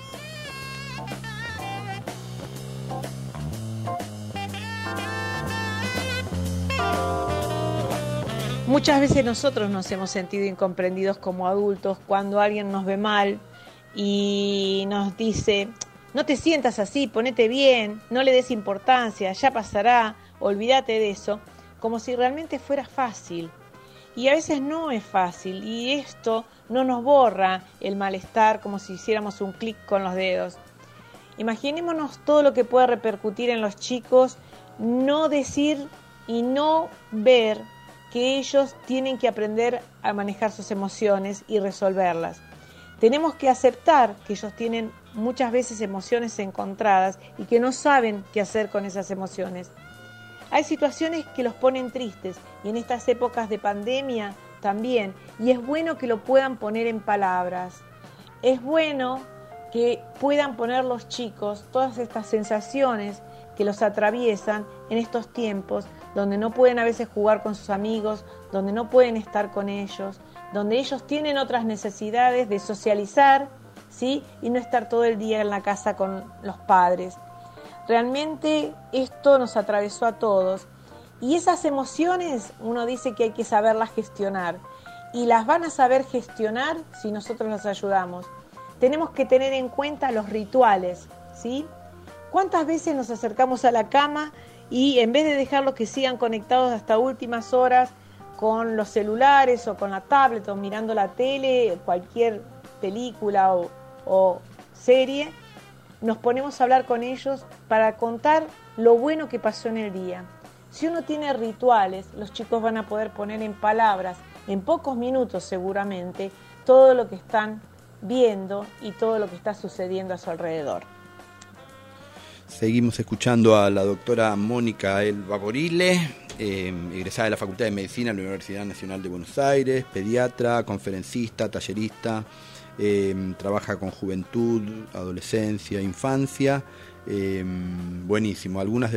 Muchas veces nosotros nos hemos sentido incomprendidos como adultos cuando alguien nos ve mal y nos dice, no te sientas así, ponete bien, no le des importancia, ya pasará, olvídate de eso, como si realmente fuera fácil. Y a veces no es fácil y esto no nos borra el malestar como si hiciéramos un clic con los dedos. Imaginémonos todo lo que puede repercutir en los chicos, no decir y no ver que ellos tienen que aprender a manejar sus emociones y resolverlas. Tenemos que aceptar que ellos tienen muchas veces emociones encontradas y que no saben qué hacer con esas emociones. Hay situaciones que los ponen tristes y en estas épocas de pandemia también, y es bueno que lo puedan poner en palabras. Es bueno que puedan poner los chicos todas estas sensaciones que los atraviesan en estos tiempos, donde no pueden a veces jugar con sus amigos, donde no pueden estar con ellos, donde ellos tienen otras necesidades de socializar, ¿sí? Y no estar todo el día en la casa con los padres. Realmente esto nos atravesó a todos y esas emociones uno dice que hay que saberlas gestionar y las van a saber gestionar si nosotros los ayudamos. Tenemos que tener en cuenta los rituales, ¿sí? ¿Cuántas veces nos acercamos a la cama y en vez de dejarlos que sigan conectados hasta últimas horas con los celulares o con la tablet o mirando la tele, cualquier película o serie, nos ponemos a hablar con ellos para contar lo bueno que pasó en el día? Si uno tiene rituales, los chicos van a poder poner en palabras, en pocos minutos seguramente, todo lo que están viendo y todo lo que está sucediendo a su alrededor. Seguimos escuchando a la doctora Mónica Elba Borile, egresada de la Facultad de Medicina de la Universidad Nacional de Buenos Aires, pediatra, conferencista, tallerista, trabaja con juventud, adolescencia, infancia, buenísimo. Algunas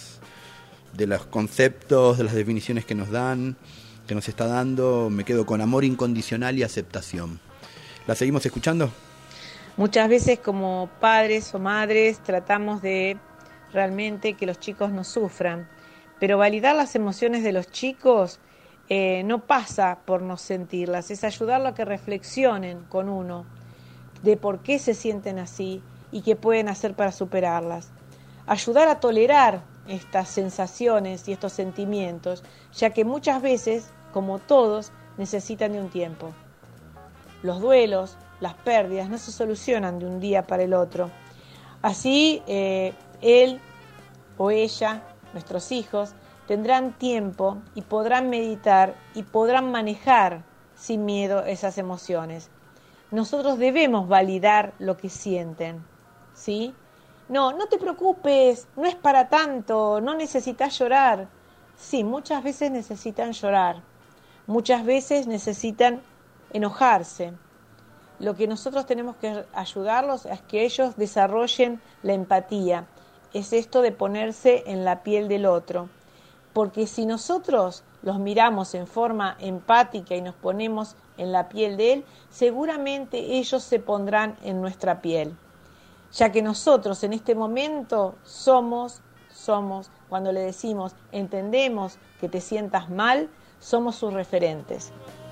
de los conceptos, de las definiciones que nos está dando, me quedo con amor incondicional y aceptación. ¿La seguimos escuchando? Muchas veces como padres o madres tratamos de realmente que los chicos no sufran. Pero validar las emociones de los chicos no pasa por no sentirlas, es ayudarlos a que reflexionen con uno de por qué se sienten así y qué pueden hacer para superarlas. Ayudar a tolerar estas sensaciones y estos sentimientos, ya que muchas veces, como todos, necesitan de un tiempo. Los duelos, las pérdidas no se solucionan de un día para el otro. Así, él o ella, nuestros hijos, tendrán tiempo y podrán meditar y podrán manejar sin miedo esas emociones. Nosotros debemos validar lo que sienten, ¿sí? No te preocupes, no es para tanto, no necesitas llorar. Sí, muchas veces necesitan llorar, muchas veces necesitan enojarse. Lo que nosotros tenemos que ayudarlos es que ellos desarrollen la empatía. Es esto de ponerse en la piel del otro. Porque si nosotros los miramos en forma empática y nos ponemos en la piel de él, seguramente ellos se pondrán en nuestra piel. Ya que nosotros en este momento somos, cuando le decimos, entendemos que te sientas mal, somos sus referentes.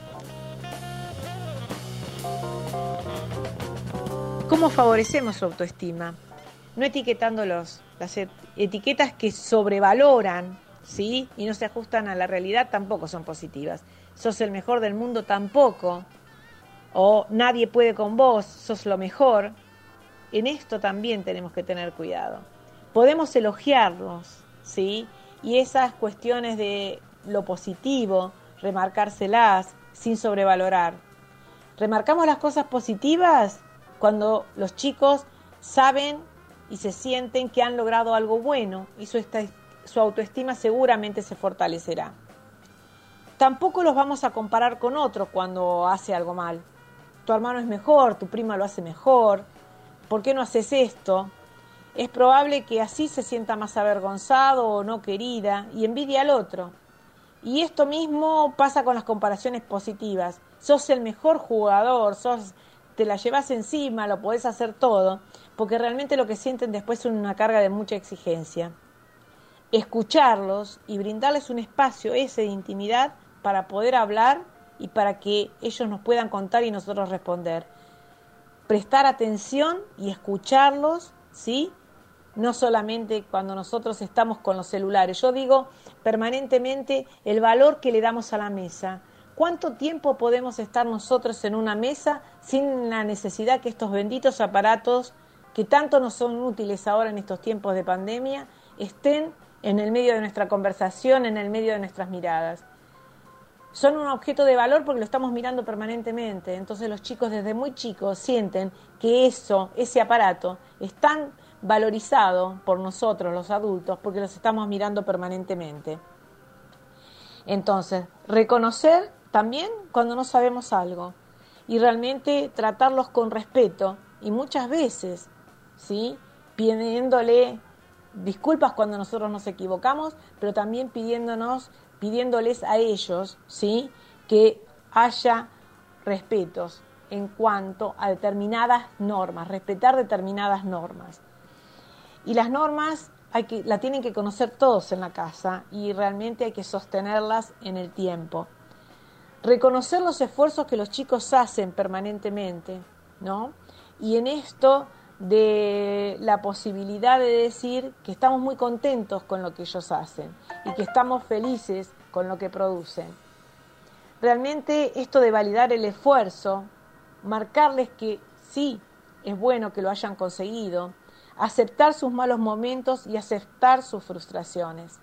¿Cómo favorecemos su autoestima? No etiquetándolos. Las etiquetas que sobrevaloran, ¿sí?, y no se ajustan a la realidad tampoco son positivas. Sos el mejor del mundo tampoco. O nadie puede con vos, sos lo mejor. En esto también tenemos que tener cuidado. Podemos elogiarlos, ¿sí?, y esas cuestiones de lo positivo, remarcárselas sin sobrevalorar. Remarcamos las cosas positivas cuando los chicos saben y se sienten que han logrado algo bueno y su autoestima seguramente se fortalecerá. Tampoco los vamos a comparar con otro cuando hace algo mal. Tu hermano es mejor, tu prima lo hace mejor, ¿por qué no haces esto? Es probable que así se sienta más avergonzado o no querida y envidia al otro. Y esto mismo pasa con las comparaciones positivas. Sos el mejor jugador, te la llevas encima, lo podés hacer todo, porque realmente lo que sienten después es una carga de mucha exigencia. Escucharlos y brindarles un espacio ese de intimidad para poder hablar y para que ellos nos puedan contar y nosotros responder. Prestar atención y escucharlos, ¿sí?, no solamente cuando nosotros estamos con los celulares. Yo digo permanentemente el valor que le damos a la mesa. ¿Cuánto tiempo podemos estar nosotros en una mesa sin la necesidad que estos benditos aparatos, que tanto nos son útiles ahora en estos tiempos de pandemia, estén en el medio de nuestra conversación, en el medio de nuestras miradas? Son un objeto de valor porque lo estamos mirando permanentemente. Entonces los chicos desde muy chicos sienten que ese aparato es tan valorizado por nosotros los adultos porque los estamos mirando permanentemente. Entonces, reconocer también cuando no sabemos algo y realmente tratarlos con respeto y muchas veces, ¿sí?, pidiéndole disculpas cuando nosotros nos equivocamos, pero también pidiéndoles a ellos, ¿sí?, que haya respetos en cuanto a determinadas normas, respetar determinadas normas. Y las normas la tienen que conocer todos en la casa y realmente hay que sostenerlas en el tiempo. Reconocer los esfuerzos que los chicos hacen permanentemente, ¿no? Y en esto de la posibilidad de decir que estamos muy contentos con lo que ellos hacen y que estamos felices con lo que producen. Realmente esto de validar el esfuerzo, marcarles que sí, es bueno que lo hayan conseguido, aceptar sus malos momentos y aceptar sus frustraciones.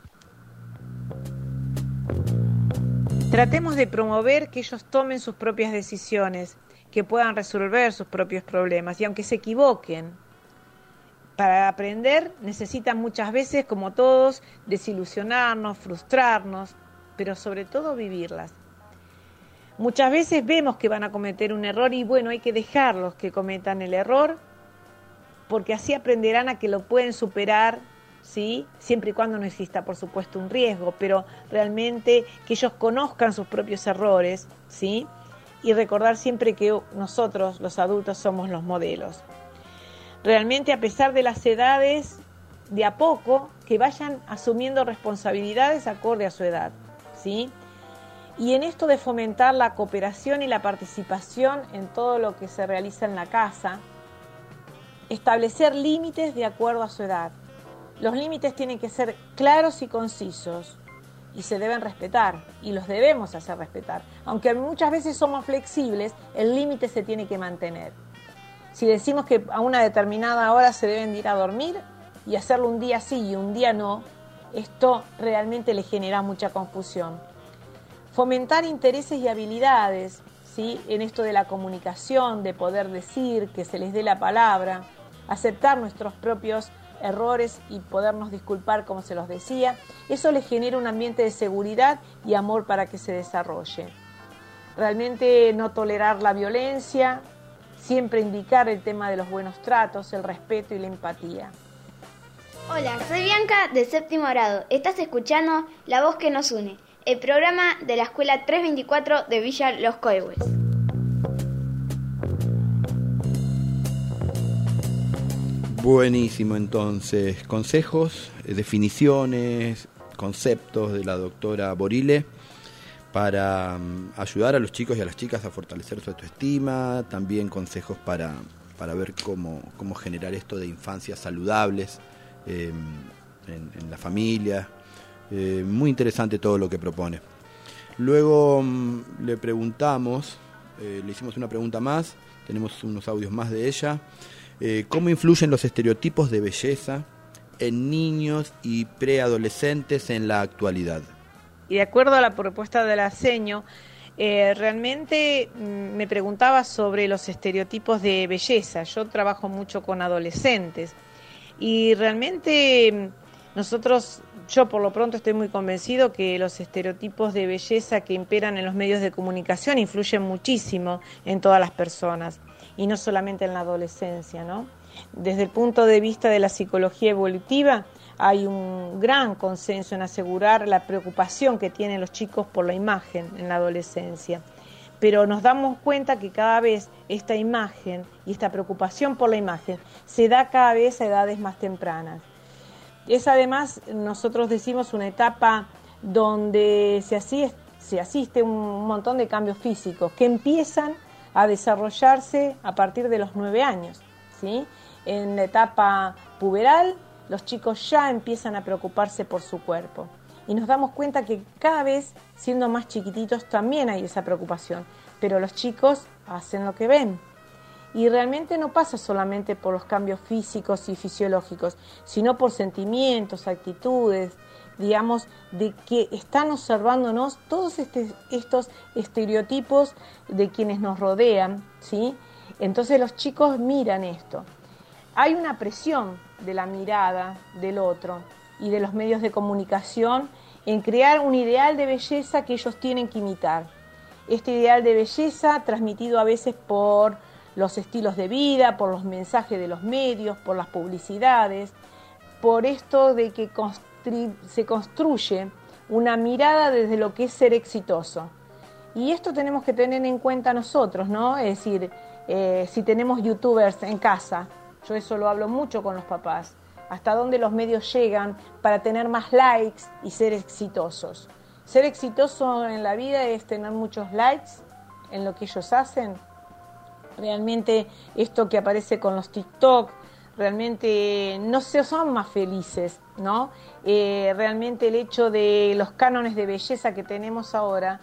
Tratemos de promover que ellos tomen sus propias decisiones, que puedan resolver sus propios problemas y aunque se equivoquen, para aprender necesitan muchas veces, como todos, desilusionarnos, frustrarnos, pero sobre todo vivirlas. Muchas veces vemos que van a cometer un error y bueno, hay que dejarlos que cometan el error porque así aprenderán a que lo pueden superar, ¿sí?, siempre y cuando no exista, por supuesto, un riesgo, pero realmente que ellos conozcan sus propios errores, ¿sí?, y recordar siempre que nosotros, los adultos, somos los modelos. Realmente, a pesar de las edades, de a poco que vayan asumiendo responsabilidades acorde a su edad, ¿sí? Y en esto de fomentar la cooperación y la participación en todo lo que se realiza en la casa, establecer límites de acuerdo a su edad. Los límites tienen que ser claros y concisos y se deben respetar y los debemos hacer respetar. Aunque muchas veces somos flexibles, el límite se tiene que mantener. Si decimos que a una determinada hora se deben de ir a dormir y hacerlo un día sí y un día no, esto realmente le genera mucha confusión. Fomentar intereses y habilidades, ¿sí? En esto de la comunicación, de poder decir, que se les dé la palabra, aceptar nuestros propios errores y podernos disculpar como se los decía, eso les genera un ambiente de seguridad y amor para que se desarrolle. Realmente no tolerar la violencia, siempre indicar el tema de los buenos tratos, el respeto y la empatía. Hola, soy Bianca de 7º grado. Estás escuchando La Voz que nos une, el programa de la Escuela 324 de Villa Los Coihues. Buenísimo, entonces, consejos, definiciones, conceptos de la doctora Borile para ayudar a los chicos y a las chicas a fortalecer su autoestima, también consejos para ver cómo generar esto de infancias saludables en la familia. Muy interesante todo lo que propone. Luego le preguntamos, le hicimos una pregunta más, tenemos unos audios más de ella. ¿Cómo influyen los estereotipos de belleza en niños y preadolescentes en la actualidad? Y de acuerdo a la propuesta de la seño, realmente me preguntaba sobre los estereotipos de belleza. Yo trabajo mucho con adolescentes y realmente yo por lo pronto estoy muy convencido que los estereotipos de belleza que imperan en los medios de comunicación influyen muchísimo en todas las personas y no solamente en la adolescencia, ¿no? Desde el punto de vista de la psicología evolutiva, hay un gran consenso en asegurar la preocupación que tienen los chicos por la imagen en la adolescencia. Pero nos damos cuenta que cada vez esta imagen y esta preocupación por la imagen se da cada vez a edades más tempranas. Es además, nosotros decimos, una etapa donde se asiste un montón de cambios físicos que empiezan a desarrollarse a partir de los 9 años, ¿sí? En la etapa puberal, los chicos ya empiezan a preocuparse por su cuerpo. Y nos damos cuenta que cada vez, siendo más chiquititos, también hay esa preocupación. Pero los chicos hacen lo que ven. Y realmente no pasa solamente por los cambios físicos y fisiológicos, sino por sentimientos, actitudes, digamos, de que están observándonos todos estos estereotipos de quienes nos rodean, ¿sí? Entonces los chicos miran esto. Hay una presión de la mirada del otro y de los medios de comunicación en crear un ideal de belleza que ellos tienen que imitar. Este ideal de belleza transmitido a veces por los estilos de vida, por los mensajes de los medios, por las publicidades, por esto de que se construye una mirada desde lo que es ser exitoso. Y esto tenemos que tener en cuenta nosotros, ¿no? Es decir, si tenemos youtubers en casa, yo eso lo hablo mucho con los papás, hasta dónde los medios llegan para tener más likes y ser exitosos. Ser exitoso en la vida es tener muchos likes en lo que ellos hacen. Realmente esto que aparece con los TikTok, realmente no son más felices, ¿no? Realmente el hecho de los cánones de belleza que tenemos ahora,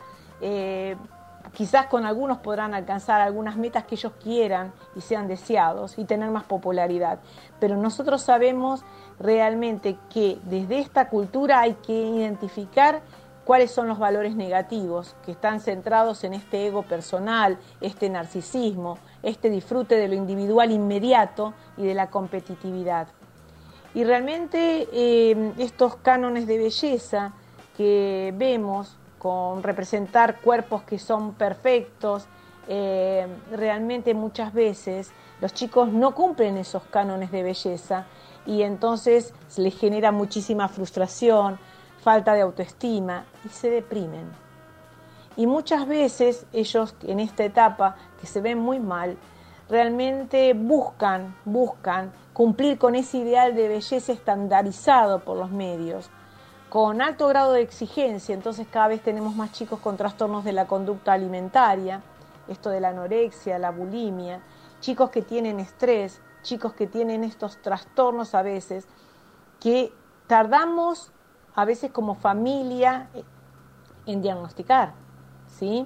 quizás con algunos podrán alcanzar algunas metas que ellos quieran y sean deseados y tener más popularidad. Pero nosotros sabemos realmente que desde esta cultura hay que identificar cuáles son los valores negativos que están centrados en este ego personal, este narcisismo, este disfrute de lo individual inmediato y de la competitividad. Y realmente estos cánones de belleza que vemos con representar cuerpos que son perfectos, realmente muchas veces los chicos no cumplen esos cánones de belleza y entonces se les genera muchísima frustración, falta de autoestima y se deprimen. Y muchas veces ellos en esta etapa que se ven muy mal, realmente buscan cumplir con ese ideal de belleza estandarizado por los medios, con alto grado de exigencia. Entonces cada vez tenemos más chicos con trastornos de la conducta alimentaria, esto de la anorexia, la bulimia, chicos que tienen estrés, chicos que tienen estos trastornos a veces, que tardamos a veces como familia en diagnosticar, ¿sí?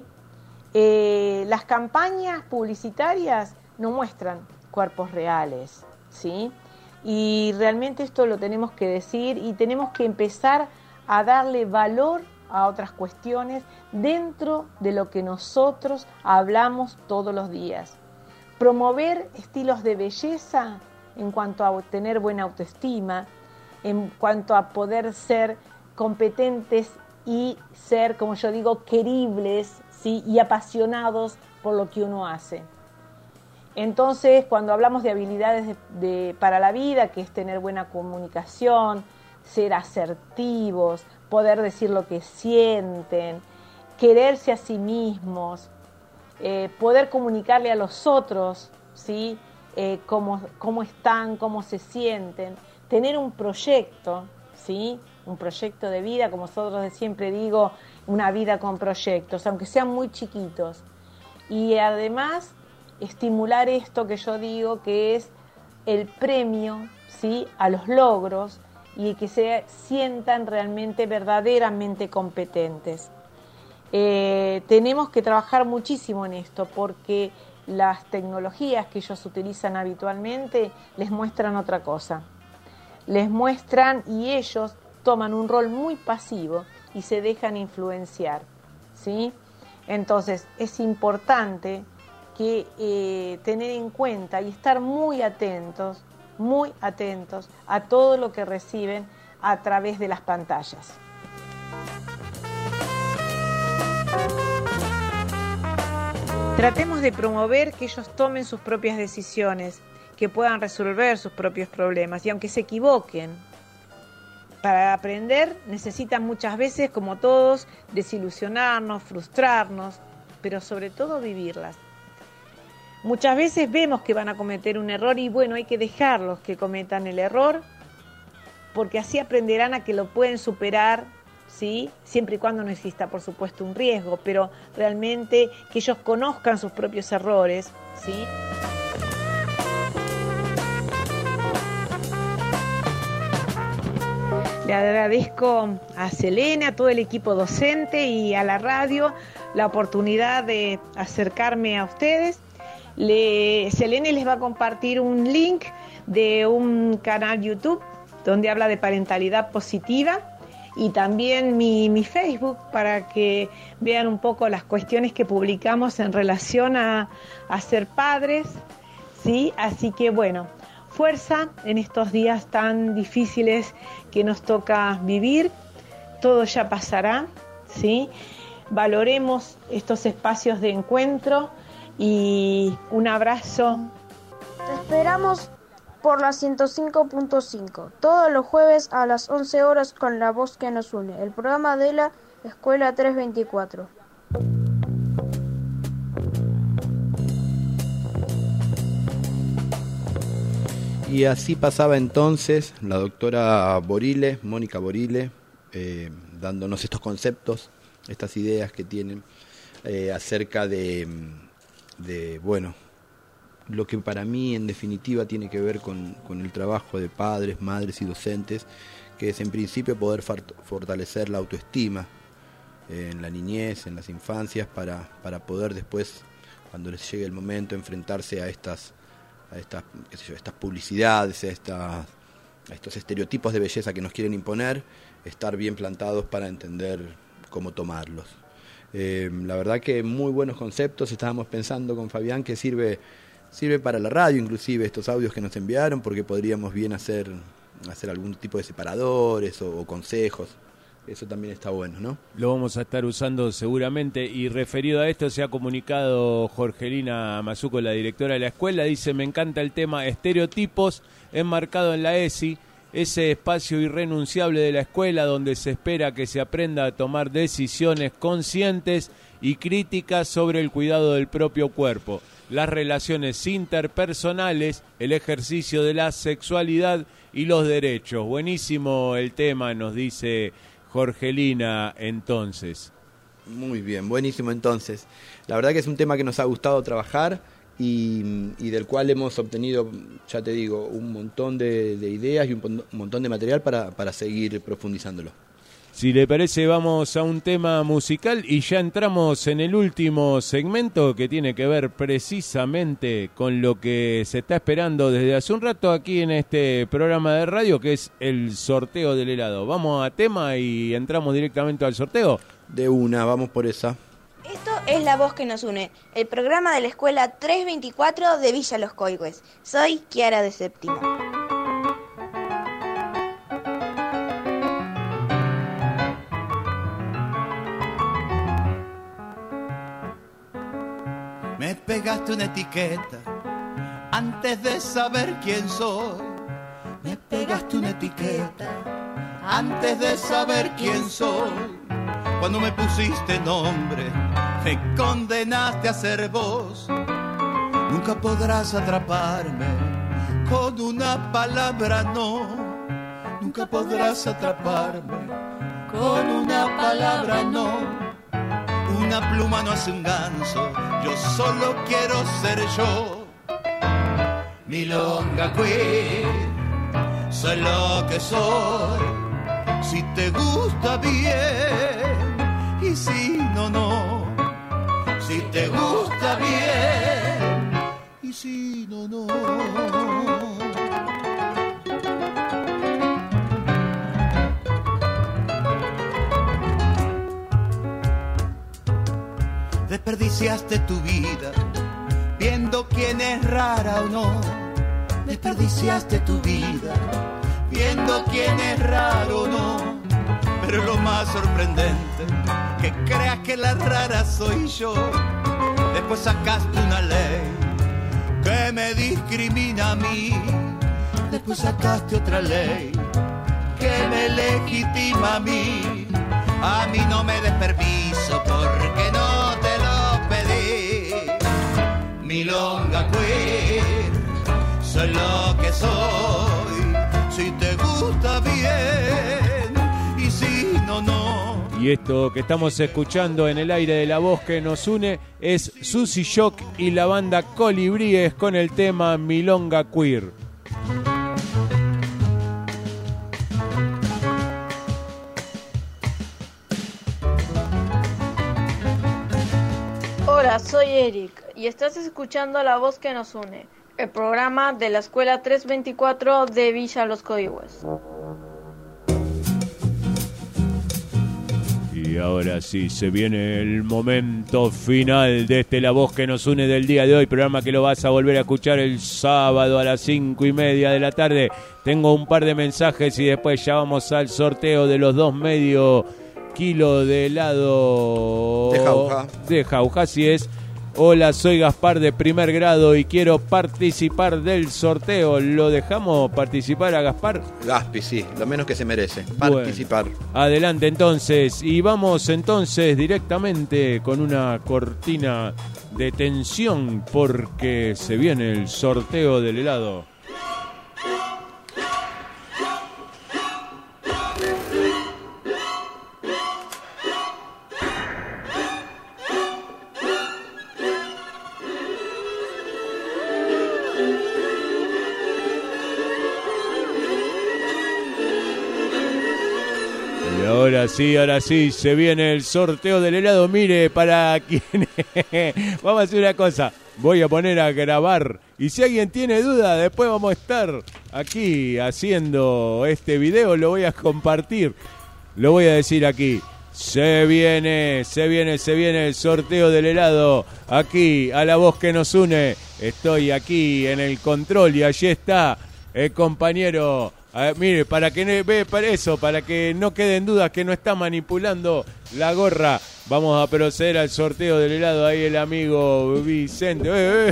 Las campañas publicitarias no muestran cuerpos reales, ¿sí? Y realmente esto lo tenemos que decir y tenemos que empezar a darle valor a otras cuestiones dentro de lo que nosotros hablamos todos los días. Promover estilos de belleza en cuanto a tener buena autoestima, en cuanto a poder ser competentes y ser, como yo digo, queribles, ¿sí? Y apasionados por lo que uno hace. Entonces, cuando hablamos de habilidades para la vida, que es tener buena comunicación, ser asertivos, poder decir lo que sienten, quererse a sí mismos, poder comunicarle a los otros, ¿sí? Cómo están, cómo se sienten, tener un proyecto, ¿sí? Un proyecto de vida, como nosotros siempre digo, una vida con proyectos, aunque sean muy chiquitos. Y además, estimular esto que yo digo, que es el premio, ¿sí? A los logros y que se sientan realmente, verdaderamente competentes. Tenemos que trabajar muchísimo en esto porque las tecnologías que ellos utilizan habitualmente les muestran otra cosa. Les muestran y ellos toman un rol muy pasivo y se dejan influenciar, ¿sí? Entonces es importante que tener en cuenta y estar muy atentos a todo lo que reciben a través de las pantallas. Tratemos de promover que ellos tomen sus propias decisiones, que puedan resolver sus propios problemas y aunque se equivoquen, para aprender necesitan muchas veces, como todos, desilusionarnos, frustrarnos, pero sobre todo vivirlas. Muchas veces vemos que van a cometer un error y bueno, hay que dejarlos que cometan el error porque así aprenderán a que lo pueden superar, ¿sí? Siempre y cuando no exista, por supuesto, un riesgo, pero realmente que ellos conozcan sus propios errores, ¿sí? Le agradezco a Selene, a todo el equipo docente y a la radio la oportunidad de acercarme a ustedes. Selene les va a compartir un link de un canal YouTube donde habla de parentalidad positiva y también mi Facebook para que vean un poco las cuestiones que publicamos en relación a ser padres, ¿sí? Así que bueno, fuerza en estos días tan difíciles que nos toca vivir, todo ya pasará, ¿sí? Valoremos estos espacios de encuentro y un abrazo. Te esperamos por la 105.5, todos los jueves a las 11 horas con La Voz que nos une, el programa de la Escuela 324. Y así pasaba entonces la doctora Borile, Mónica Borile, dándonos estos conceptos, estas ideas que tienen acerca de bueno, lo que para mí en definitiva tiene que ver con el trabajo de padres, madres y docentes, que es en principio poder fortalecer la autoestima en la niñez, en las infancias, para poder después, cuando les llegue el momento, enfrentarse a estas publicidades, a estos estereotipos de belleza que nos quieren imponer, estar bien plantados para entender cómo tomarlos. La verdad que muy buenos conceptos. Estábamos pensando con Fabián que sirve para la radio, inclusive estos audios que nos enviaron, porque podríamos bien hacer algún tipo de separadores o consejos. Eso también está bueno, ¿no? Lo vamos a estar usando seguramente. Y referido a esto se ha comunicado Jorgelina Mazuco, la directora de la escuela. Dice: me encanta el tema estereotipos enmarcado en la ESI, ese espacio irrenunciable de la escuela donde se espera que se aprenda a tomar decisiones conscientes y críticas sobre el cuidado del propio cuerpo. las relaciones interpersonales, el ejercicio de la sexualidad y los derechos. Buenísimo el tema, nos dice Jorgelina entonces. Muy bien, buenísimo entonces. La verdad que es un tema que nos ha gustado trabajar y del cual hemos obtenido, ya te digo, un montón de ideas y un montón de material para seguir profundizándolo. Si le parece, vamos a un tema musical y ya entramos en el último segmento que tiene que ver precisamente con lo que se está esperando desde hace un rato aquí en este programa de radio, que es el sorteo del helado. Vamos a tema y entramos directamente al sorteo. De una, vamos por esa. Esto es La Voz que nos une, el programa de la escuela 324 de Villa Los Coigües. Soy Kiara de Séptimo. Me pegaste una etiqueta antes de saber quién soy. Me pegaste una etiqueta antes de saber quién soy. Cuando me pusiste nombre, me condenaste a ser vos. Nunca podrás atraparme con una palabra, no. Nunca podrás atraparme con una palabra, no. Una pluma no hace un ganso, yo solo quiero ser yo. Milonga queen, soy lo que soy. Si te gusta bien, y si no, no. Si te gusta bien, y si no, no. Desperdiciaste tu vida viendo quién es rara o no. Desperdiciaste tu vida viendo quién es raro o no. Pero lo más sorprendente, que creas que la rara soy yo. Después sacaste una ley que me discrimina a mí. Después sacaste otra ley que me legitima a mí. A mí no me des permiso porque no te lo pedí. Milonga queen, soy lo que soy. Si te gusta bien, y si no, no. Y esto que estamos escuchando en el aire de La Voz que nos une es Susy Shock y la banda Colibríes con el tema Milonga Queer. Hola, soy Eric y estás escuchando La Voz que nos une, el programa de la escuela 324 de Villa Los Coigües. Y ahora sí, se viene el momento final de La Voz que nos une del día de hoy, programa que lo vas a volver a escuchar el sábado a las 5:30 de la tarde. Tengo un par de mensajes y después ya vamos al sorteo de los 2 medio kilos de helado de jauja, así es. Hola, soy Gaspar de primer grado y quiero participar del sorteo. ¿Lo dejamos participar a Gaspar? Gaspi, sí, lo menos que se merece, participar. Bueno, adelante entonces, y vamos entonces directamente con una cortina de tensión porque se viene el sorteo del helado. Ahora sí, se viene el sorteo del helado. Mire, para quienes... Vamos a hacer una cosa, voy a poner a grabar. Y si alguien tiene duda, después vamos a estar aquí haciendo este video. Lo voy a compartir, lo voy a decir aquí. Se viene el sorteo del helado. Aquí, a La Voz que nos une. Estoy aquí en el control y allí está el compañero... mire, para que no queden dudas que no está manipulando la gorra, vamos a proceder al sorteo del helado. Ahí el amigo Vicente.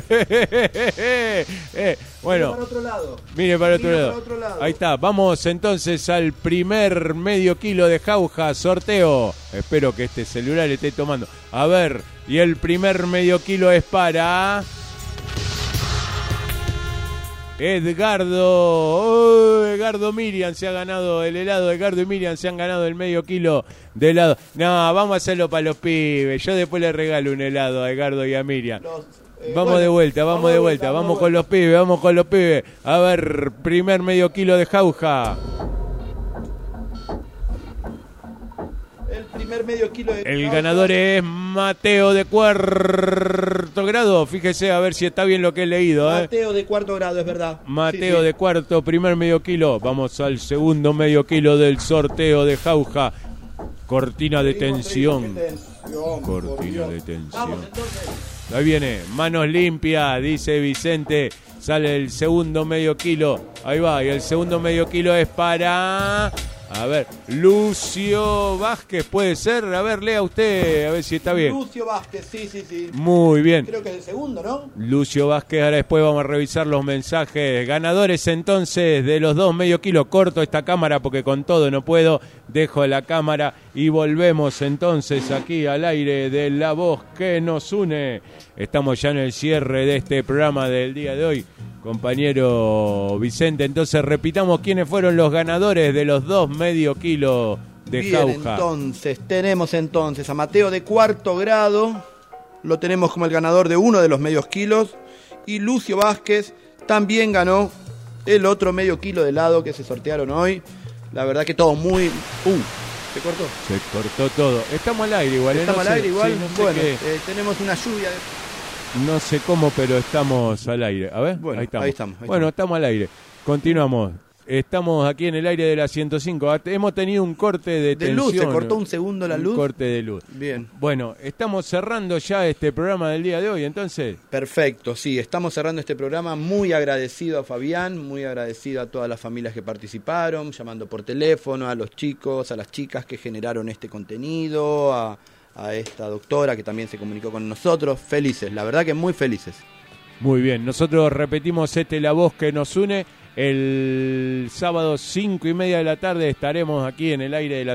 Bueno, mire para otro lado. Ahí está, vamos entonces al primer medio kilo de jauja, sorteo. Espero que este celular esté tomando. A ver, y el primer medio kilo es para... Edgardo Miriam se ha ganado el helado. Edgardo y Miriam se han ganado el medio kilo de helado. No, vamos a hacerlo para los pibes. Yo después le regalo un helado a Edgardo y a Miriam. Vamos de vuelta. Vamos con los pibes. A ver, primer medio kilo de jauja. El primer medio kilo de El ganador es Mateo de cuarto grado. Fíjese a ver si está bien lo que he leído. Mateo de cuarto grado, es verdad. Mateo Sí. de cuarto, primer medio kilo. Vamos al segundo medio kilo del sorteo de jauja. Cortina de tensión. Cortina de tensión. Ahí viene, manos limpias, dice Vicente. Sale el segundo medio kilo. Ahí va, y el segundo medio kilo es para... A ver, Lucio Vázquez, puede ser. A ver, lea usted, a ver si está bien. Lucio Vázquez, sí. Muy bien. Creo que es el segundo, ¿no? Lucio Vázquez, ahora después vamos a revisar los mensajes. Ganadores entonces de los 2 medio kilo. Corto esta cámara porque con todo no puedo. Dejo la cámara y volvemos entonces aquí al aire de La Voz que nos une. Estamos ya en el cierre de este programa del día de hoy. Compañero Vicente, entonces repitamos quiénes fueron los ganadores de los 2 medio kilo de jauja. Entonces, tenemos a Mateo de cuarto grado, lo tenemos como el ganador de uno de los medios kilos, y Lucio Vázquez también ganó el otro medio kilo de helado que se sortearon hoy. La verdad que todo muy... ¿se cortó? Se cortó todo. Estamos al aire igual. ¿Estamos al aire igual? Sí, no sé bueno, qué. tenemos una lluvia de... No sé cómo, pero estamos al aire. A ver, bueno, ahí estamos. Estamos al aire. Continuamos. Estamos aquí en el aire de la 105. Hemos tenido un corte de tensión. Luz, se cortó un segundo la luz. Un corte de luz. Bien. Bueno, estamos cerrando ya este programa del día de hoy, entonces. Perfecto, sí, estamos cerrando este programa. Muy agradecido a Fabián, muy agradecido a todas las familias que participaron, llamando por teléfono, a los chicos, a las chicas que generaron este contenido, a esta doctora que también se comunicó con nosotros. Felices, la verdad que muy felices. Muy bien, nosotros repetimos La Voz que nos une. El sábado 5:30 de la tarde estaremos aquí en el aire de la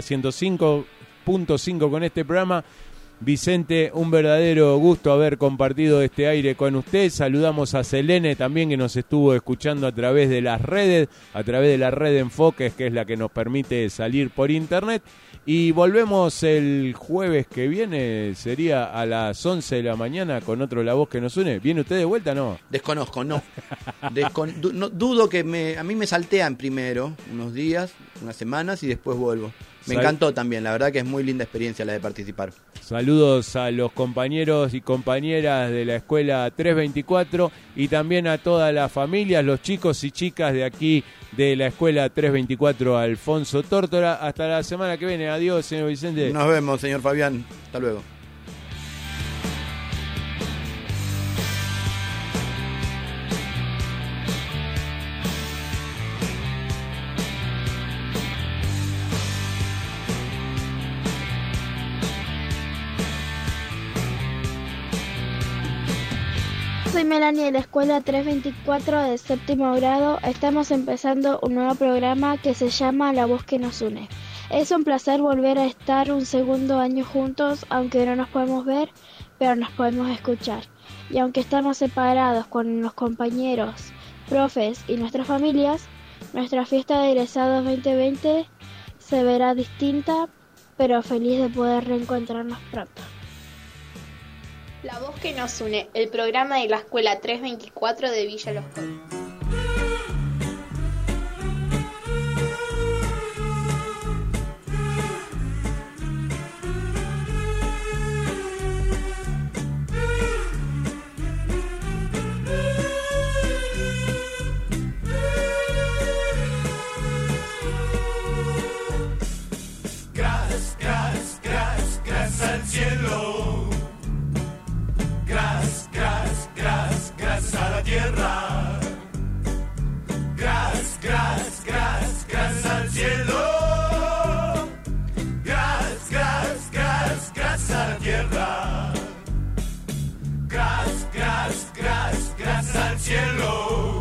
105.5 con este programa. Vicente, un verdadero gusto haber compartido este aire con usted. Saludamos a Selene también, que nos estuvo escuchando a través de las redes, a través de la red Enfoques, que es la que nos permite salir por internet. Y volvemos el jueves que viene, sería a las 11 de la mañana con otro La Voz que nos une. ¿Viene usted de vuelta, no? Desconozco, no. Dudo que a mí me saltean primero unos días, unas semanas y después vuelvo. Me encantó también, la verdad que es muy linda experiencia la de participar. Saludos a los compañeros y compañeras de la Escuela 324 y también a todas las familias, los chicos y chicas de aquí de la Escuela 324 Alfonso Tórtora. Hasta la semana que viene. Adiós, señor Vicente. Nos vemos, señor Fabián. Hasta luego. Soy Melanie de la Escuela 324 de séptimo grado. Estamos empezando un nuevo programa que se llama La Voz que nos une. Es un placer volver a estar un segundo año juntos, aunque no nos podemos ver, pero nos podemos escuchar. Y aunque estamos separados con los compañeros, profes y nuestras familias, nuestra fiesta de egresados 2020 se verá distinta, pero feliz de poder reencontrarnos pronto. La Voz que nos une, el programa de la Escuela 324 de Villa Los Códigos. Gracias al cielo. Gracias a la tierra. Gracias al cielo. Gracias a la tierra. Gracias al cielo.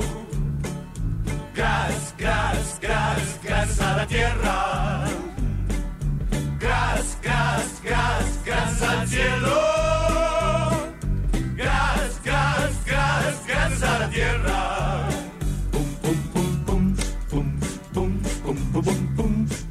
Gracias a la tierra. Gracias al cielo. Gracias a la tierra. pum.